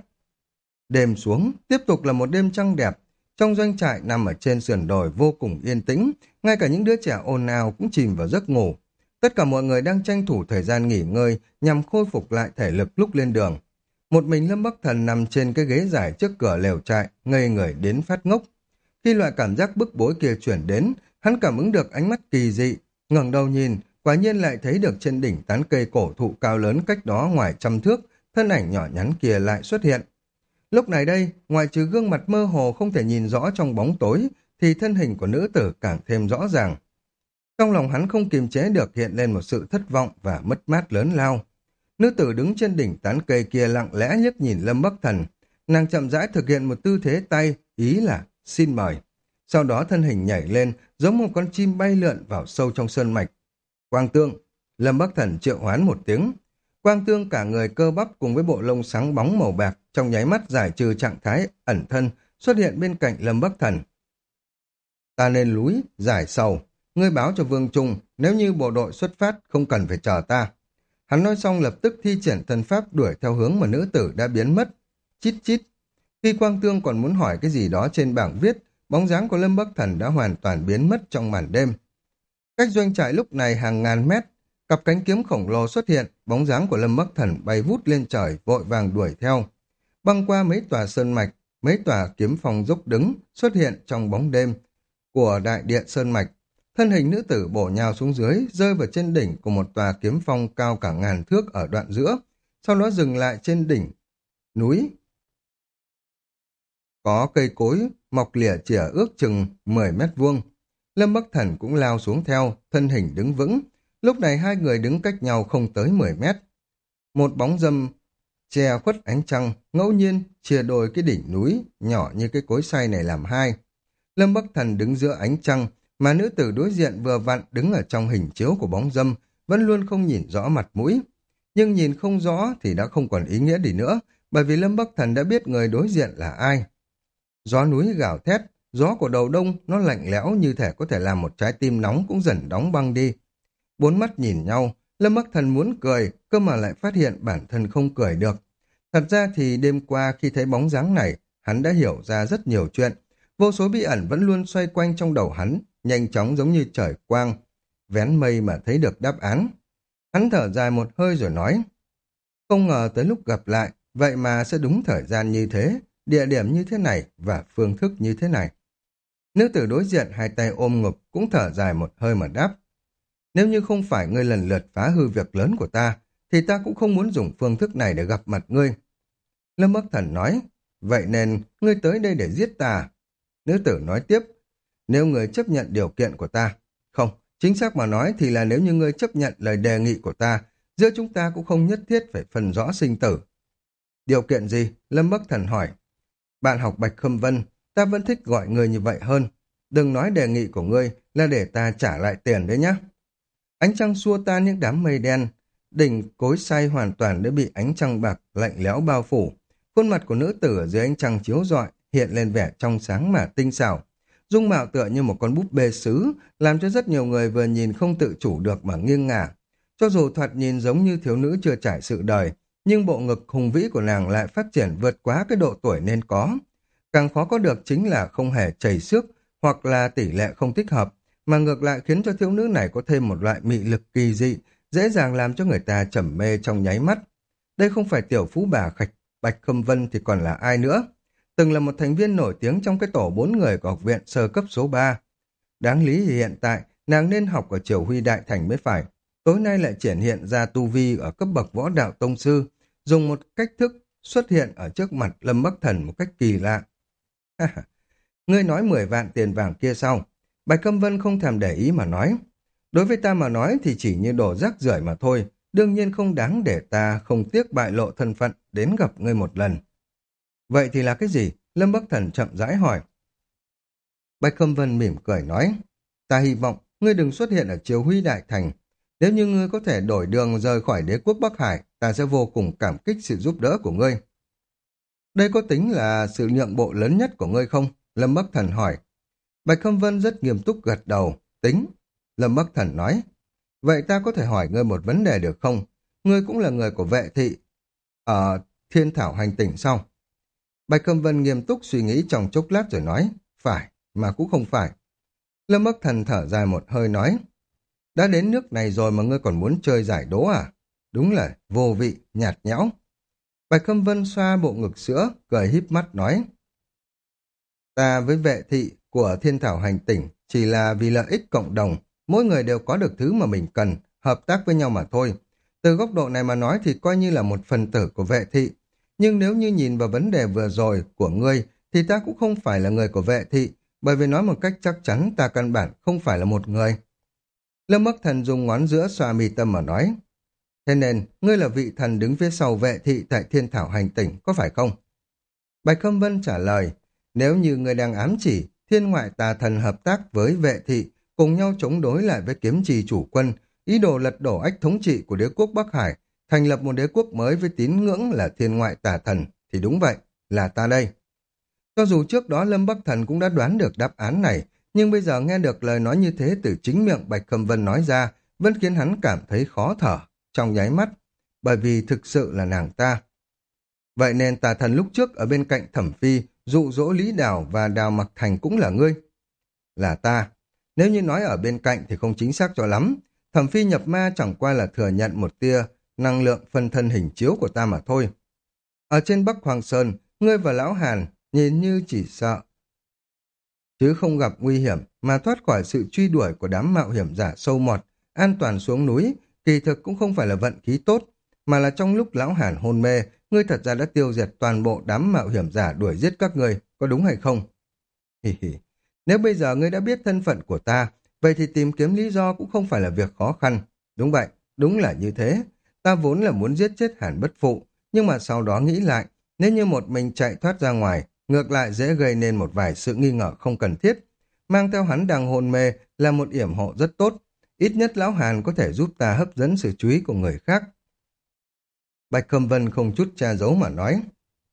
[SPEAKER 1] Đêm xuống, tiếp tục là một đêm trăng đẹp. Trong doanh trại nằm ở trên sườn đồi vô cùng yên tĩnh, ngay cả những đứa trẻ ồn ào cũng chìm vào giấc ngủ. Tất cả mọi người đang tranh thủ thời gian nghỉ ngơi nhằm khôi phục lại thể lực lúc lên đường. Một mình Lâm Bắc Thần nằm trên cái ghế dài trước cửa lều trại, ngây người đến phát ngốc. Khi loại cảm giác bức bối kia chuyển đến, hắn cảm ứng được ánh mắt kỳ dị, ngẩng đầu nhìn, quả nhiên lại thấy được trên đỉnh tán cây cổ thụ cao lớn cách đó ngoài trăm thước, thân ảnh nhỏ nhắn kia lại xuất hiện. Lúc này đây, ngoài trừ gương mặt mơ hồ không thể nhìn rõ trong bóng tối, thì thân hình của nữ tử càng thêm rõ ràng. Trong lòng hắn không kiềm chế được hiện lên một sự thất vọng và mất mát lớn lao. Nữ tử đứng trên đỉnh tán cây kia lặng lẽ liếc nhìn Lâm Bắc Thần. Nàng chậm rãi thực hiện một tư thế tay, ý là xin mời. Sau đó thân hình nhảy lên, giống một con chim bay lượn vào sâu trong sơn mạch. Quang Tương, Lâm Bắc Thần triệu hoán một tiếng. Quang Tương cả người cơ bắp cùng với bộ lông sáng bóng màu bạc, trong nháy mắt giải trừ trạng thái ẩn thân, xuất hiện bên cạnh Lâm Bắc Thần. Ta lên núi, giải sầu. Ngươi báo cho Vương Trung, nếu như bộ đội xuất phát không cần phải chờ ta. Hắn nói xong lập tức thi triển thần pháp đuổi theo hướng mà nữ tử đã biến mất. Chít chít. Khi Quang Tương còn muốn hỏi cái gì đó trên bảng viết, bóng dáng của Lâm Bắc Thần đã hoàn toàn biến mất trong màn đêm. Cách doanh trại lúc này hàng ngàn mét, cặp cánh kiếm khổng lồ xuất hiện, bóng dáng của Lâm Bắc Thần bay vút lên trời, vội vàng đuổi theo. Băng qua mấy tòa sơn mạch, mấy tòa kiếm phong dốc đứng xuất hiện trong bóng đêm của đại điện sơn mạch. Thân hình nữ tử bổ nhào xuống dưới, rơi vào trên đỉnh của một tòa kiếm phong cao cả ngàn thước ở đoạn giữa, sau đó dừng lại trên đỉnh núi. Có cây cối mọc lìa chìa ước chừng mười mét vuông. Lâm Bắc Thần cũng lao xuống theo, thân hình đứng vững. Lúc này hai người đứng cách nhau không tới mười mét. Một bóng dâm che khuất ánh trăng, ngẫu nhiên chia đôi cái đỉnh núi nhỏ như cái cối xay này làm hai. Lâm Bắc Thần đứng giữa ánh trăng, mà nữ tử đối diện vừa vặn đứng ở trong hình chiếu của bóng dâm, vẫn luôn không nhìn rõ mặt mũi. Nhưng nhìn không rõ thì đã không còn ý nghĩa gì nữa, bởi vì Lâm Bắc Thần đã biết người đối diện là ai. Gió núi gào thét, gió của đầu đông nó lạnh lẽo như thể có thể làm một trái tim nóng cũng dần đóng băng đi. Bốn mắt nhìn nhau, Lâm Bắc Thần muốn cười, cơ mà lại phát hiện bản thân không cười được. Thật ra thì đêm qua khi thấy bóng dáng này, hắn đã hiểu ra rất nhiều chuyện. Vô số bí ẩn vẫn luôn xoay quanh trong đầu hắn, nhanh chóng giống như trời quang, vén mây mà thấy được đáp án. Hắn thở dài một hơi rồi nói, không ngờ tới lúc gặp lại, vậy mà sẽ đúng thời gian như thế, địa điểm như thế này và phương thức như thế này. Nữ tử đối diện hai tay ôm ngực cũng thở dài một hơi mà đáp, nếu như không phải ngươi lần lượt phá hư việc lớn của ta, thì ta cũng không muốn dùng phương thức này để gặp mặt ngươi. Lâm Bắc Thần nói, vậy nên ngươi tới đây để giết ta. Nữ tử nói tiếp, nếu ngươi chấp nhận điều kiện của ta, không, chính xác mà nói thì là nếu như ngươi chấp nhận lời đề nghị của ta, giữa chúng ta cũng không nhất thiết phải phân rõ sinh tử. Điều kiện gì? Lâm Bắc Thần hỏi. Bạn học Bạch Khâm Vân, ta vẫn thích gọi ngươi như vậy hơn. Đừng nói đề nghị của ngươi là để ta trả lại tiền đấy nhá. Ánh trăng xua tan những đám mây đen, đỉnh cối xay hoàn toàn đã bị ánh trăng bạc lạnh lẽo bao phủ. Khuôn mặt của nữ tử ở dưới ánh trăng chiếu rọi hiện lên vẻ trong sáng mà tinh xảo. Dung mạo tựa như một con búp bê sứ, làm cho rất nhiều người vừa nhìn không tự chủ được mà nghiêng ngả. Cho dù thoạt nhìn giống như thiếu nữ chưa trải sự đời, nhưng bộ ngực hùng vĩ của nàng lại phát triển vượt quá cái độ tuổi nên có. Càng khó có được chính là không hề chảy xước hoặc là tỷ lệ không thích hợp, mà ngược lại khiến cho thiếu nữ này có thêm một loại mị lực kỳ dị, dễ dàng làm cho người ta trầm mê trong nháy mắt. Đây không phải tiểu phú bà Khạch Bạch Khâm Vân thì còn là ai nữa. Từng là một thành viên nổi tiếng trong cái tổ bốn người của học viện sơ cấp số ba. Đáng lý thì hiện tại nàng nên học ở Triều Huy Đại Thành mới phải. Tối nay lại triển hiện ra tu vi ở cấp bậc võ đạo tông sư, dùng một cách thức xuất hiện ở trước mặt Lâm Bắc Thần một cách kỳ lạ. Ngươi nói mười vạn tiền vàng kia sao? Bạch Câm Vân không thèm để ý mà nói. Đối với ta mà nói thì chỉ như đồ rác rưởi mà thôi, đương nhiên không đáng để ta không tiếc bại lộ thân phận đến gặp ngươi một lần. Vậy thì là cái gì? Lâm Bắc Thần chậm rãi hỏi. Bạch Câm Vân mỉm cười nói, ta hy vọng ngươi đừng xuất hiện ở Triều Huy Đại Thành. Nếu như ngươi có thể đổi đường rời khỏi đế quốc Bắc Hải, ta sẽ vô cùng cảm kích sự giúp đỡ của ngươi. Đây có tính là sự nhượng bộ lớn nhất của ngươi không? Lâm Bắc Thần hỏi. Bạch Câm Vân rất nghiêm túc gật đầu. Tính. Lâm Bắc Thần nói. Vậy ta có thể hỏi ngươi một vấn đề được không? Ngươi cũng là người của vệ thị ở Thiên Thảo Hành Tỉnh sao? Bạch Câm Vân nghiêm túc suy nghĩ trong chốc lát rồi nói. Phải, mà cũng không phải. Lâm Bắc Thần thở dài một hơi nói. Đã đến nước này rồi mà ngươi còn muốn chơi giải đố à? Đúng là vô vị, nhạt nhẽo. Bạch Câm Vân xoa bộ ngực sữa, cười híp mắt nói. Ta với vệ thị của Thiên Thảo Hành Tỉnh chỉ là vì lợi ích cộng đồng, mỗi người đều có được thứ mà mình cần, hợp tác với nhau mà thôi. Từ góc độ này mà nói thì coi như là một phần tử của vệ thị. Nhưng nếu như nhìn vào vấn đề vừa rồi của ngươi thì ta cũng không phải là người của vệ thị, bởi vì nói một cách chắc chắn ta căn bản không phải là một người. Lâm Bắc Thần dùng ngón giữa xoa mi tâm mà nói. Thế nên, ngươi là vị thần đứng phía sau vệ thị tại Thiên Thảo Hành Tỉnh, có phải không? Bạch Khâm Vân trả lời, nếu như ngươi đang ám chỉ thiên ngoại tà thần hợp tác với vệ thị, cùng nhau chống đối lại với kiếm trì chủ quân, ý đồ lật đổ ách thống trị của đế quốc Bắc Hải, thành lập một đế quốc mới với tín ngưỡng là thiên ngoại tà thần, thì đúng vậy, là ta đây. Cho dù trước đó Lâm Bắc Thần cũng đã đoán được đáp án này, nhưng bây giờ nghe được lời nói như thế từ chính miệng Bạch Khâm Vân nói ra, vẫn khiến hắn cảm thấy khó thở, trong nháy mắt, bởi vì thực sự là nàng ta. Vậy nên tà thần lúc trước ở bên cạnh Thẩm Phi, dụ dỗ Lý Đào và Đào Mặc Thành cũng là ngươi. Là ta. Nếu như nói ở bên cạnh thì không chính xác cho lắm. Thẩm Phi nhập ma chẳng qua là thừa nhận một tia năng lượng phân thân hình chiếu của ta mà thôi. Ở trên Bắc Hoàng Sơn, ngươi và Lão Hàn nhìn như chỉ sợ, chứ không gặp nguy hiểm mà thoát khỏi sự truy đuổi của đám mạo hiểm giả sâu mọt, an toàn xuống núi, kỳ thực cũng không phải là vận khí tốt, mà là trong lúc Lão Hàn hôn mê, ngươi thật ra đã tiêu diệt toàn bộ đám mạo hiểm giả đuổi giết các ngươi, có đúng hay không? Hì hì. Nếu bây giờ ngươi đã biết thân phận của ta, vậy thì tìm kiếm lý do cũng không phải là việc khó khăn. Đúng vậy, đúng là như thế. Ta vốn là muốn giết chết Hàn Bất Phụ, nhưng mà sau đó nghĩ lại, nếu như một mình chạy thoát ra ngoài, ngược lại dễ gây nên một vài sự nghi ngờ không cần thiết. Mang theo hắn đang hôn mê là một yểm hộ rất tốt. Ít nhất Lão Hàn có thể giúp ta hấp dẫn sự chú ý của người khác. Bạch Khâm Vân không chút che giấu mà nói.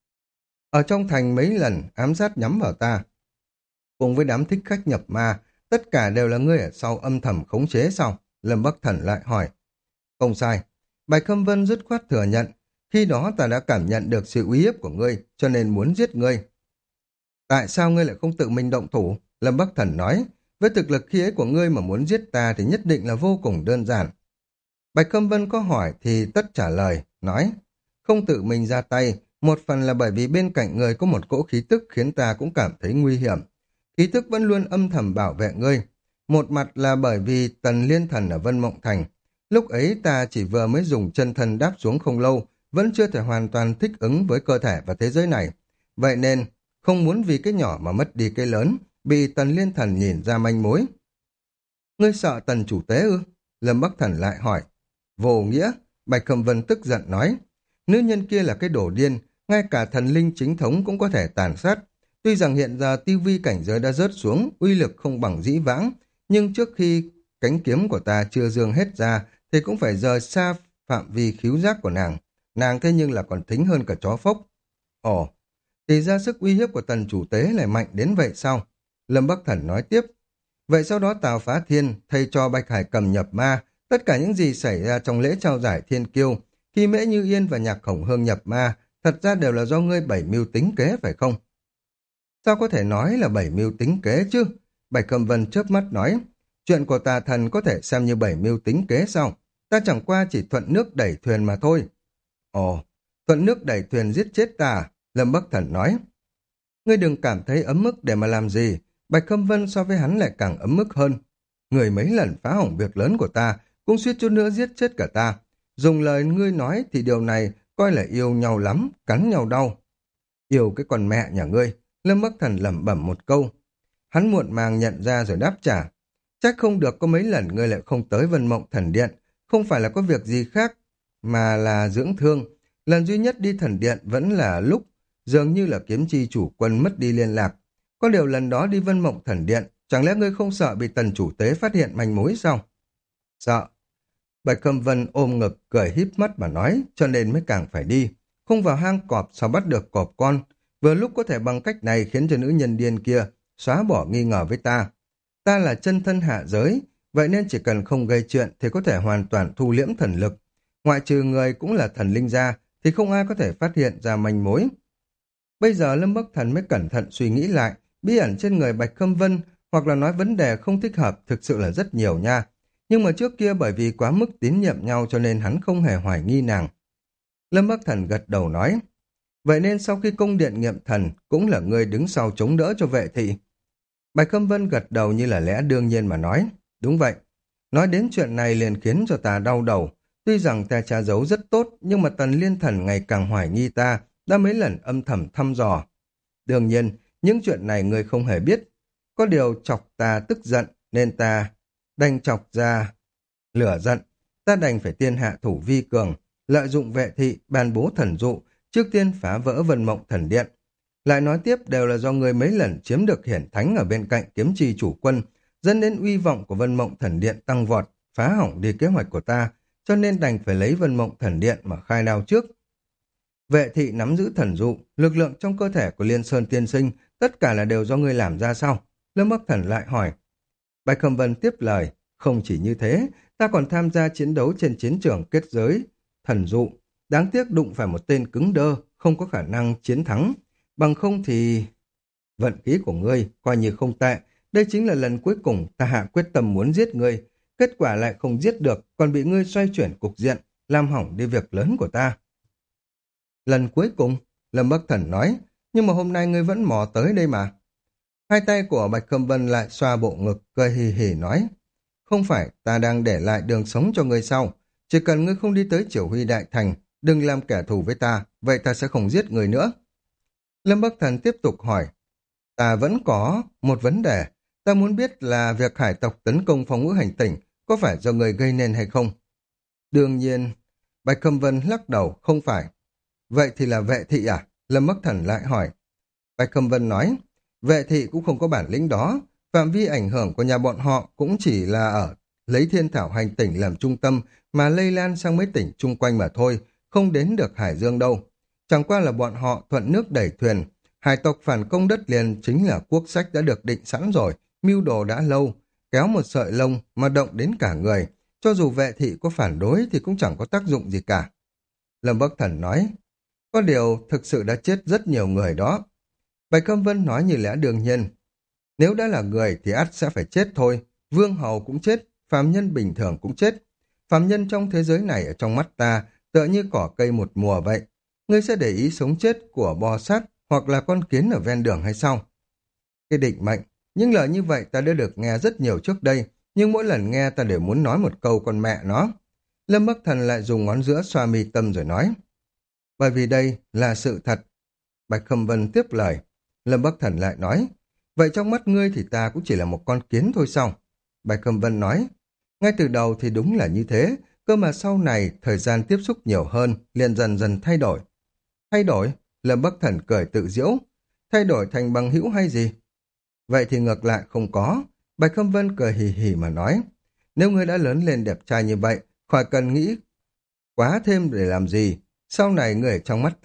[SPEAKER 1] Ở trong thành mấy lần ám sát nhắm vào ta, cùng với đám thích khách nhập ma, tất cả đều là ngươi ở sau âm thầm khống chế sao? Lâm Bắc Thần lại hỏi. Không sai. Bạch Khâm Vân dứt khoát thừa nhận. Khi đó ta đã cảm nhận được sự uy hiếp của ngươi, cho nên muốn giết ngươi. Tại sao ngươi lại không tự mình động thủ? Lâm Bắc Thần nói. Với thực lực khi ấy của ngươi mà muốn giết ta thì nhất định là vô cùng đơn giản. Bạch Khâm Vân có hỏi thì tất trả lời, nói. Không tự mình ra tay, một phần là bởi vì bên cạnh ngươi có một cỗ khí tức khiến ta cũng cảm thấy nguy hiểm. Khí tức vẫn luôn âm thầm bảo vệ ngươi. Một mặt là bởi vì Tần Liên Thần ở Vân Mộng Thành. Lúc ấy ta chỉ vừa mới dùng chân thân đáp xuống không lâu, vẫn chưa thể hoàn toàn thích ứng với cơ thể và thế giới này. Vậy nên, không muốn vì cái nhỏ mà mất đi cái lớn, bị Tần Liên Thần nhìn ra manh mối. Ngươi sợ Tần chủ tế ư? Lâm Bắc Thần lại hỏi. Vô nghĩa, Bạch Khâm Vân tức giận nói. Nữ nhân kia là cái đồ điên, ngay cả thần linh chính thống cũng có thể tàn sát. Tuy rằng hiện giờ tiêu vi cảnh giới đã rớt xuống, uy lực không bằng dĩ vãng, nhưng trước khi cánh kiếm của ta chưa dương hết ra, thì cũng phải rời xa phạm vi khíu giác của nàng. Nàng thế nhưng là còn thính hơn cả chó phốc. Ồ, thì ra sức uy hiếp của tần chủ tế lại mạnh đến vậy sao? Lâm Bắc Thần nói tiếp. Vậy sau đó Tào Phá Thiên thầy cho Bạch Hải Cầm nhập ma, tất cả những gì xảy ra trong lễ trao giải thiên kiêu, khi Mễ Như Yên và Nhạc Khổng Hương nhập ma, thật ra đều là do ngươi bảy mưu tính kế phải không? Sao có thể nói là bảy mưu tính kế chứ? Bạch Cầm Vân chớp mắt nói, chuyện của tà thần có thể xem như bảy mưu tính kế sao? Ta chẳng qua chỉ thuận nước đẩy thuyền mà thôi. Ồ, thuận nước đẩy thuyền giết chết ta à? Lâm Bắc Thần nói. Ngươi đừng cảm thấy ấm ức để mà làm gì. Bạch Khâm Vân so với hắn lại càng ấm ức hơn. Người mấy lần phá hỏng việc lớn của ta, cũng suýt chút nữa giết chết cả ta. Dùng lời ngươi nói thì điều này coi là yêu nhau lắm, cắn nhau đau. Yêu cái con mẹ nhà ngươi, Lâm Bắc Thần lẩm bẩm một câu. Hắn muộn màng nhận ra rồi đáp trả. Chắc không được có mấy lần ngươi lại không tới Vân Mộng Thần Điện, không phải là có việc gì khác, mà là dưỡng thương. Lần duy nhất đi thần điện vẫn là lúc dường như là kiếm chi chủ quân mất đi liên lạc. Có điều lần đó đi Vân Mộng Thần Điện, chẳng lẽ ngươi không sợ bị tần chủ tế phát hiện manh mối sao? Sợ. Bạch Khâm Vân ôm ngực cười híp mắt mà nói, cho nên mới càng phải đi. Không vào hang cọp sao bắt được cọp con. Vừa lúc có thể bằng cách này khiến cho nữ nhân điên kia xóa bỏ nghi ngờ với ta. Ta là chân thân hạ giới, vậy nên chỉ cần không gây chuyện thì có thể hoàn toàn thu liễm thần lực. Ngoại trừ người cũng là thần linh gia, thì không ai có thể phát hiện ra manh mối. Bây giờ Lâm Bắc Thần mới cẩn thận suy nghĩ lại, bí ẩn trên người Bạch Khâm Vân, hoặc là nói vấn đề không thích hợp thực sự là rất nhiều nha. Nhưng mà trước kia bởi vì quá mức tín nhiệm nhau cho nên hắn không hề hoài nghi nàng. Lâm Bắc Thần gật đầu nói, vậy nên sau khi cung điện nghiệm thần cũng là người đứng sau chống đỡ cho vệ thị. Bạch Khâm Vân gật đầu như là lẽ đương nhiên mà nói, đúng vậy. Nói đến chuyện này liền khiến cho ta đau đầu. Tuy rằng ta tra giấu rất tốt, nhưng mà Tần Liên Thần ngày càng hoài nghi ta, đã mấy lần âm thầm thăm dò. Đương nhiên, những chuyện này người không hề biết. Có điều chọc ta tức giận, nên ta đành chọc ra lửa giận. Ta đành phải tiên hạ thủ vi cường, lợi dụng vệ thị, ban bố thần dụ, trước tiên phá vỡ Vân Mộng Thần Điện. Lại nói tiếp đều là do người mấy lần chiếm được hiển thánh ở bên cạnh kiếm trì chủ quân, dẫn đến uy vọng của Vân Mộng Thần Điện tăng vọt, phá hỏng đi kế hoạch của ta, cho nên đành phải lấy Vân Mộng Thần Điện mà khai đao trước. Vệ thị nắm giữ thần dụ, lực lượng trong cơ thể của Liên Sơn tiên sinh, tất cả là đều do ngươi làm ra sao? Lâm Bắc Thần lại hỏi. Bạch Khâm Vân tiếp lời, không chỉ như thế, ta còn tham gia chiến đấu trên chiến trường kết giới, thần dụ. Đáng tiếc đụng phải một tên cứng đơ, không có khả năng chiến thắng. Bằng không thì... Vận khí của ngươi coi như không tệ, đây chính là lần cuối cùng ta hạ quyết tâm muốn giết ngươi. Kết quả lại không giết được, còn bị ngươi xoay chuyển cục diện, làm hỏng đi việc lớn của ta. Lần cuối cùng, Lâm Bắc Thần nói, nhưng mà hôm nay ngươi vẫn mò tới đây mà. Hai tay của Bạch Khâm Vân lại xoa bộ ngực, cười hì hì nói, không phải ta đang để lại đường sống cho ngươi sau, chỉ cần ngươi không đi tới Triều Huy Đại Thành, đừng làm kẻ thù với ta, vậy ta sẽ không giết ngươi nữa. Lâm Bắc Thần tiếp tục hỏi, ta vẫn có một vấn đề, ta muốn biết là việc hải tộc tấn công Phong Ngữ Hành Tỉnh có phải do người gây nên hay không? Đương nhiên, Bạch Khâm Vân lắc đầu, không phải. Vậy thì là vệ thị à? Lâm Bắc Thần lại hỏi. Bạch Khâm Vân nói, vệ thị cũng không có bản lĩnh đó, phạm vi ảnh hưởng của nhà bọn họ cũng chỉ là ở lấy Thiên Thảo Hành Tỉnh làm trung tâm mà lây lan sang mấy tỉnh chung quanh mà thôi, không đến được Hải Dương đâu. Chẳng qua là bọn họ thuận nước đẩy thuyền, hải tộc phản công đất liền chính là quốc sách đã được định sẵn rồi, mưu đồ đã lâu, kéo một sợi lông mà động đến cả người, cho dù vệ thị có phản đối thì cũng chẳng có tác dụng gì cả. Lâm Bắc Thần nói, có điều thực sự đã chết rất nhiều người đó. Bạch Câm Vân nói như lẽ đương nhiên, nếu đã là người thì ắt sẽ phải chết thôi, vương hầu cũng chết, phàm nhân bình thường cũng chết. Phàm nhân trong thế giới này ở trong mắt ta tựa như cỏ cây một mùa vậy. Ngươi sẽ để ý sống chết của bò sát hoặc là con kiến ở ven đường hay sao? Cái định mệnh, những lời như vậy ta đã được nghe rất nhiều trước đây, nhưng mỗi lần nghe ta đều muốn nói một câu con mẹ nó. Lâm Bắc Thần lại dùng ngón giữa xoa mi tâm rồi nói, bởi vì đây là sự thật. Bạch Khâm Vân tiếp lời. Lâm Bắc Thần lại nói, vậy trong mắt ngươi thì ta cũng chỉ là một con kiến thôi sao? Bạch Khâm Vân nói, ngay từ đầu thì đúng là như thế, cơ mà sau này thời gian tiếp xúc nhiều hơn, liền dần dần thay đổi. Thay đổi? Lâm Bắc Thần cười tự giễu. Thay đổi thành bằng hữu hay gì? Vậy thì ngược lại không có. Bạch Khâm Vân cười hì hì mà nói, nếu ngươi đã lớn lên đẹp trai như vậy, khỏi cần nghĩ quá thêm để làm gì. Sau này người trong mắt ta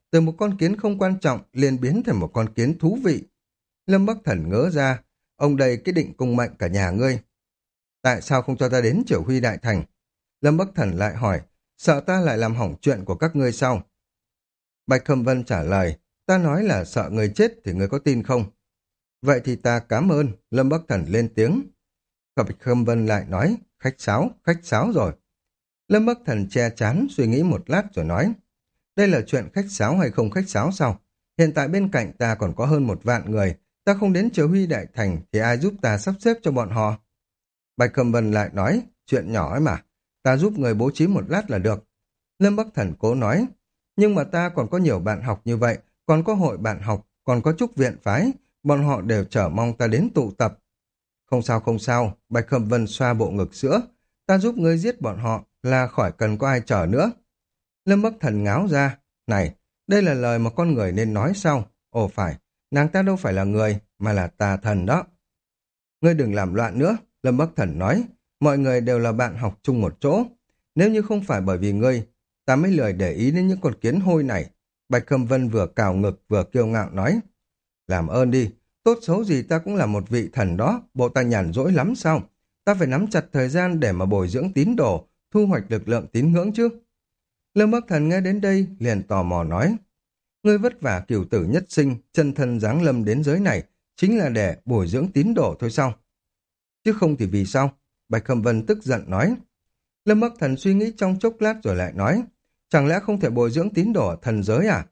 [SPEAKER 1] từ một con kiến không quan trọng liền biến thành một con kiến thú vị. Lâm Bắc Thần ngớ ra, ông đây cái định cung mệnh cả nhà ngươi. Tại sao không cho ta đến Triều Huy Đại Thành? Lâm Bắc Thần lại hỏi, sợ ta lại làm hỏng chuyện của các ngươi sao? Bạch Khâm Vân trả lời, ta nói là sợ người chết thì ngươi có tin không? Vậy thì ta cảm ơn, Lâm Bắc Thần lên tiếng. Bạch Khâm Vân lại nói, khách sáo, khách sáo rồi. Lâm Bắc Thần che chán, suy nghĩ một lát rồi nói, đây là chuyện khách sáo hay không khách sáo sao? Hiện tại bên cạnh ta còn có hơn một vạn người, ta không đến Triều Huy Đại Thành thì ai giúp ta sắp xếp cho bọn họ? Bạch Khâm Vân lại nói, chuyện nhỏ ấy mà, ta giúp người bố trí một lát là được. Lâm Bắc Thần cố nói, nhưng mà ta còn có nhiều bạn học như vậy, còn có hội bạn học, còn có trúc viện phái, bọn họ đều chờ mong ta đến tụ tập. Không sao không sao, Bạch Khâm Vân xoa bộ ngực sữa, ta giúp ngươi giết bọn họ là khỏi cần có ai chờ nữa. Lâm Bắc Thần ngáo ra, này, đây là lời mà con người nên nói sao? Ồ phải, nàng ta đâu phải là người, mà là tà thần đó. Ngươi đừng làm loạn nữa, Lâm Bắc Thần nói, mọi người đều là bạn học chung một chỗ. Nếu như không phải bởi vì ngươi, ta mới lười để ý đến những con kiến hôi này. Bạch Khâm Vân vừa cào ngực vừa kiêu ngạo nói, làm ơn đi, tốt xấu gì ta cũng là một vị thần đó, bộ ta nhàn rỗi lắm sao? Ta phải nắm chặt thời gian để mà bồi dưỡng tín đồ, thu hoạch lực lượng tín ngưỡng chứ. Lâm Bắc Thần nghe đến đây liền tò mò nói, ngươi vất vả cửu tử nhất sinh, chân thân giáng lâm đến giới này, chính là để bồi dưỡng tín đồ thôi sao? Chứ không thì vì sao? Bạch Khâm Vân tức giận nói. Lâm Bắc Thần suy nghĩ trong chốc lát rồi lại nói, chẳng lẽ không thể bồi dưỡng tín đồ ở thần giới à?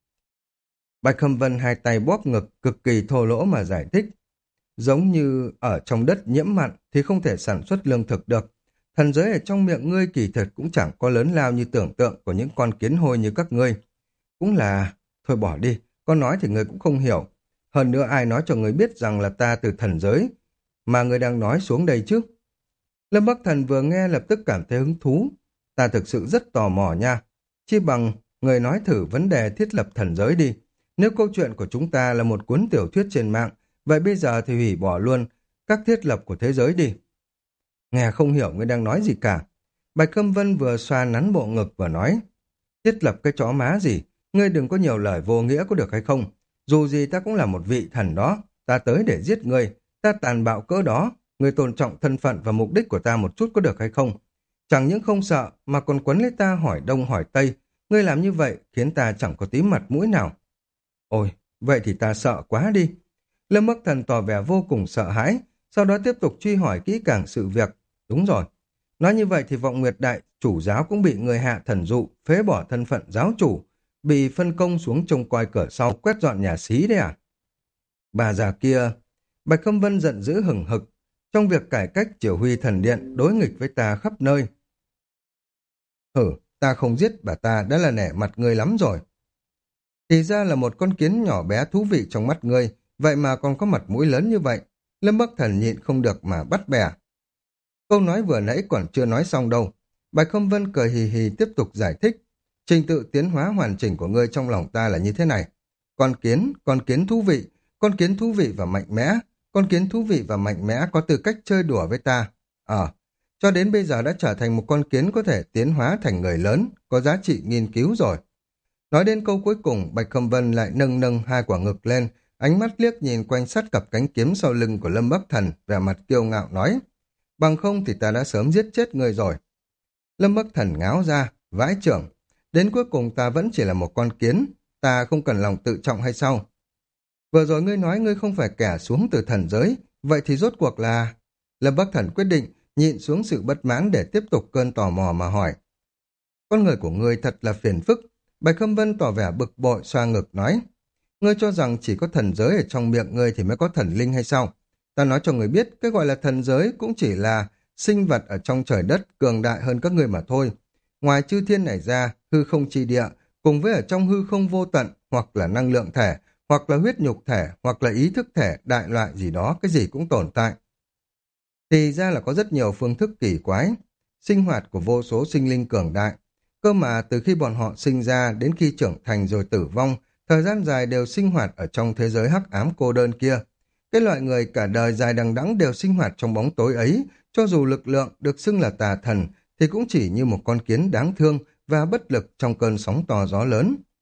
[SPEAKER 1] Bạch Khâm Vân hai tay bóp ngực, cực kỳ thô lỗ mà giải thích. Giống như ở trong đất nhiễm mặn thì không thể sản xuất lương thực được. Thần giới ở trong miệng ngươi kỳ thực cũng chẳng có lớn lao như tưởng tượng của những con kiến hôi như các ngươi. Cũng là, thôi bỏ đi, con nói thì ngươi cũng không hiểu. Hơn nữa ai nói cho ngươi biết rằng là ta từ thần giới, mà ngươi đang nói xuống đây chứ. Lâm Bắc Thần vừa nghe lập tức cảm thấy hứng thú. Ta thực sự rất tò mò nha. Chi bằng, người nói thử vấn đề thiết lập thần giới đi. Nếu câu chuyện của chúng ta là một cuốn tiểu thuyết trên mạng, vậy bây giờ thì hủy bỏ luôn các thiết lập của thế giới đi. Nghe không hiểu ngươi đang nói gì cả. Bạch Khâm Vân vừa xoa nắn bộ ngực vừa nói, thiết lập cái chó má gì, ngươi đừng có nhiều lời vô nghĩa có được hay không. Dù gì ta cũng là một vị thần đó, ta tới để giết ngươi, ta tàn bạo cỡ đó, ngươi tôn trọng thân phận và mục đích của ta một chút có được hay không. Chẳng những không sợ mà còn quấn lấy ta hỏi đông hỏi tây, ngươi làm như vậy khiến ta chẳng có tí mặt mũi nào. Ôi, vậy thì ta sợ quá đi. Lâm Bắc Thần tỏ vẻ vô cùng sợ hãi, sau đó tiếp tục truy hỏi kỹ càng sự việc. Đúng rồi, nói như vậy thì Vọng Nguyệt Đại chủ giáo cũng bị người hạ thần dụ, phế bỏ thân phận giáo chủ, bị phân công xuống trông coi cửa sau quét dọn nhà xí đấy à? Bà già kia, Bạch Khâm Vân giận dữ hừng hực, trong việc cải cách Triều Huy Thần Điện đối nghịch với ta khắp nơi. Hử, ta không giết bà ta đã là nể mặt ngươi lắm rồi. Thì ra là một con kiến nhỏ bé thú vị trong mắt ngươi, vậy mà còn có mặt mũi lớn như vậy. Lâm Bắc Thần nhịn không được mà bắt bẻ. Câu nói vừa nãy còn chưa nói xong đâu. Bạch Khâm Vân cười hì hì tiếp tục giải thích. Trình tự tiến hóa hoàn chỉnh của ngươi trong lòng ta là như thế này. Con kiến, con kiến thú vị, con kiến thú vị và mạnh mẽ, con kiến thú vị và mạnh mẽ có tư cách chơi đùa với ta. Ờ, cho đến bây giờ đã trở thành một con kiến có thể tiến hóa thành người lớn, có giá trị nghiên cứu rồi. Nói đến câu cuối cùng, Bạch Khâm Vân lại nâng nâng hai quả ngực lên, ánh mắt liếc nhìn quanh sát cặp cánh kiếm sau lưng của Lâm Bắc Thần, vẻ mặt kiêu ngạo nói, bằng không thì ta đã sớm giết chết ngươi rồi. Lâm Bắc Thần ngáo ra, vãi chưởng, đến cuối cùng ta vẫn chỉ là một con kiến, ta không cần lòng tự trọng hay sao? Vừa rồi ngươi nói ngươi không phải kẻ xuống từ thần giới, vậy thì rốt cuộc là... Lâm Bắc Thần quyết định nhịn xuống sự bất mãn để tiếp tục cơn tò mò mà hỏi. Con người của ngươi thật là phiền phức. Bạch Khâm Vân tỏ vẻ bực bội xoa ngực nói, ngươi cho rằng chỉ có thần giới ở trong miệng ngươi thì mới có thần linh hay sao? Ta nói cho ngươi biết, cái gọi là thần giới cũng chỉ là sinh vật ở trong trời đất cường đại hơn các ngươi mà thôi. Ngoài chư thiên này ra, hư không chi địa, cùng với ở trong hư không vô tận, hoặc là năng lượng thể, hoặc là huyết nhục thể, hoặc là ý thức thể, đại loại gì đó, cái gì cũng tồn tại. Thì ra là có rất nhiều phương thức kỳ quái, sinh hoạt của vô số sinh linh cường đại. Cơ mà từ khi bọn họ sinh ra đến khi trưởng thành rồi tử vong, thời gian dài đều sinh hoạt ở trong thế giới hắc ám cô đơn kia. Cái loại người cả đời dài đằng đẵng đều sinh hoạt trong bóng tối ấy, cho dù lực lượng được xưng là tà thần, thì cũng chỉ như một con kiến đáng thương và bất lực trong cơn sóng to gió lớn.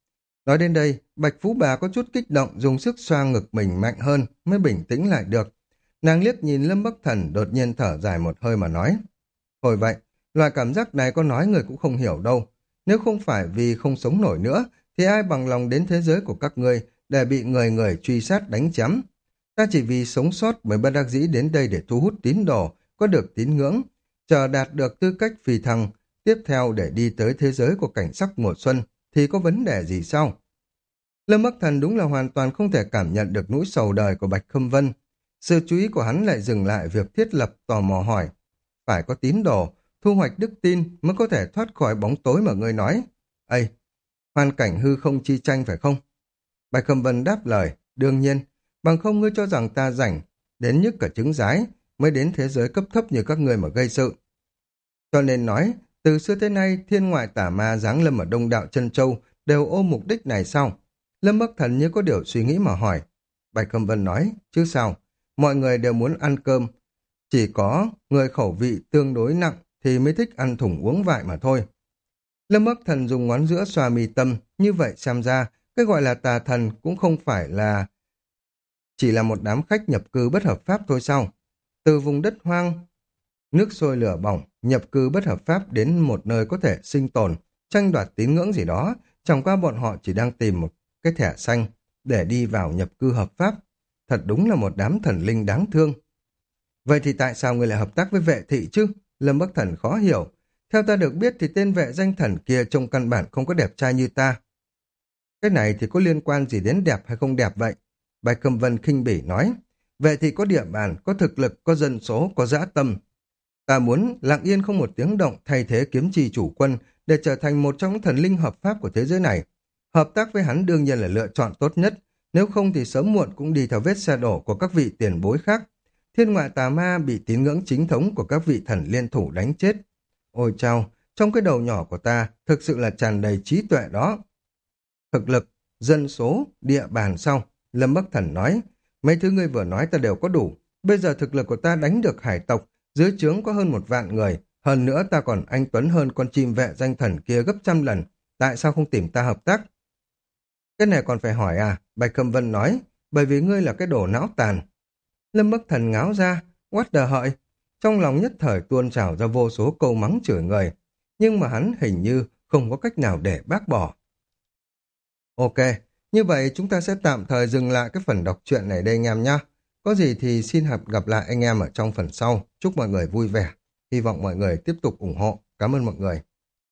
[SPEAKER 1] Nói đến đây, Bạch Phú Bà có chút kích động dùng sức xoa ngực mình mạnh hơn mới bình tĩnh lại được. Nàng liếc nhìn Lâm Bắc Thần đột nhiên thở dài một hơi mà nói. Thôi vậy, loại cảm giác này có nói người cũng không hiểu đâu. Nếu không phải vì không sống nổi nữa, thì ai bằng lòng đến thế giới của các ngươi để bị người người truy sát đánh chém. Ta chỉ vì sống sót mới bất đắc dĩ đến đây để thu hút tín đồ, có được tín ngưỡng, chờ đạt được tư cách phi thăng, tiếp theo để đi tới thế giới của cảnh sắc mùa xuân, thì có vấn đề gì sao? Lâm Bắc Thần đúng là hoàn toàn không thể cảm nhận được nỗi sầu đời của Bạch Khâm Vân. Sự chú ý của hắn lại dừng lại việc thiết lập tò mò hỏi. Phải có tín đồ, thu hoạch đức tin mới có thể thoát khỏi bóng tối mà ngươi nói. Ây, hoàn cảnh hư không chi tranh phải không? Bạch Khâm Vân đáp lời, đương nhiên, bằng không ngươi cho rằng ta rảnh, đến nhức cả trứng rái, mới đến thế giới cấp thấp như các ngươi mà gây sự. Cho nên nói, từ xưa tới nay, thiên ngoại tả ma giáng lâm ở Đông Đạo Chân Châu đều ôm mục đích này sao? Lâm Bắc Thần như có điều suy nghĩ mà hỏi. Bạch Khâm Vân nói, chứ sao? Mọi người đều muốn ăn cơm. Chỉ có người khẩu vị tương đối nặng thì mới thích ăn thủng uống vại mà thôi. Lâm Bắc Thần dùng ngón giữa xoa mi tâm, như vậy xem ra, cái gọi là tà thần cũng không phải là chỉ là một đám khách nhập cư bất hợp pháp thôi sao? Từ vùng đất hoang, nước sôi lửa bỏng, nhập cư bất hợp pháp đến một nơi có thể sinh tồn, tranh đoạt tín ngưỡng gì đó, chẳng qua bọn họ chỉ đang tìm một cái thẻ xanh để đi vào nhập cư hợp pháp. Thật đúng là một đám thần linh đáng thương. Vậy thì tại sao người lại hợp tác với vệ thị chứ? Lâm Bắc Thần khó hiểu. Theo ta được biết thì tên vệ danh thần kia trông căn bản không có đẹp trai như ta. Cái này thì có liên quan gì đến đẹp hay không đẹp vậy? Bạch Cẩm Vân khinh bỉ nói. Vệ thị có địa bàn, có thực lực, có dân số, có dã tâm. Ta muốn lặng yên không một tiếng động thay thế kiếm trì chủ quân để trở thành một trong những thần linh hợp pháp của thế giới này. Hợp tác với hắn đương nhiên là lựa chọn tốt nhất, nếu không thì sớm muộn cũng đi theo vết xe đổ của các vị tiền bối khác. Thiên ngoại tà ma bị tín ngưỡng chính thống của các vị thần liên thủ đánh chết. Ôi chao, trong cái đầu nhỏ của ta thực sự là tràn đầy trí tuệ đó. Thực lực, dân số, địa bàn sau, Lâm Bắc Thần nói, mấy thứ ngươi vừa nói ta đều có đủ. Bây giờ thực lực của ta đánh được hải tộc, dưới trướng có hơn một vạn người, hơn nữa ta còn anh tuấn hơn con chim vệ danh thần kia gấp trăm lần. Tại sao không tìm ta hợp tác? Cái này còn phải hỏi à? Bạch Khâm Vân nói, bởi vì ngươi là cái đồ não tàn. Lâm Bắc Thần ngáo ra, what the hợi. Trong lòng nhất thời tuôn trào ra vô số câu mắng chửi người, nhưng mà hắn hình như không có cách nào để bác bỏ. Ok, như vậy chúng ta sẽ tạm thời dừng lại cái phần đọc truyện này đây anh em nhé. Có gì thì xin gặp gặp lại anh em ở trong phần sau. Chúc mọi người vui vẻ. Hy vọng mọi người tiếp tục ủng hộ. Cảm ơn mọi người.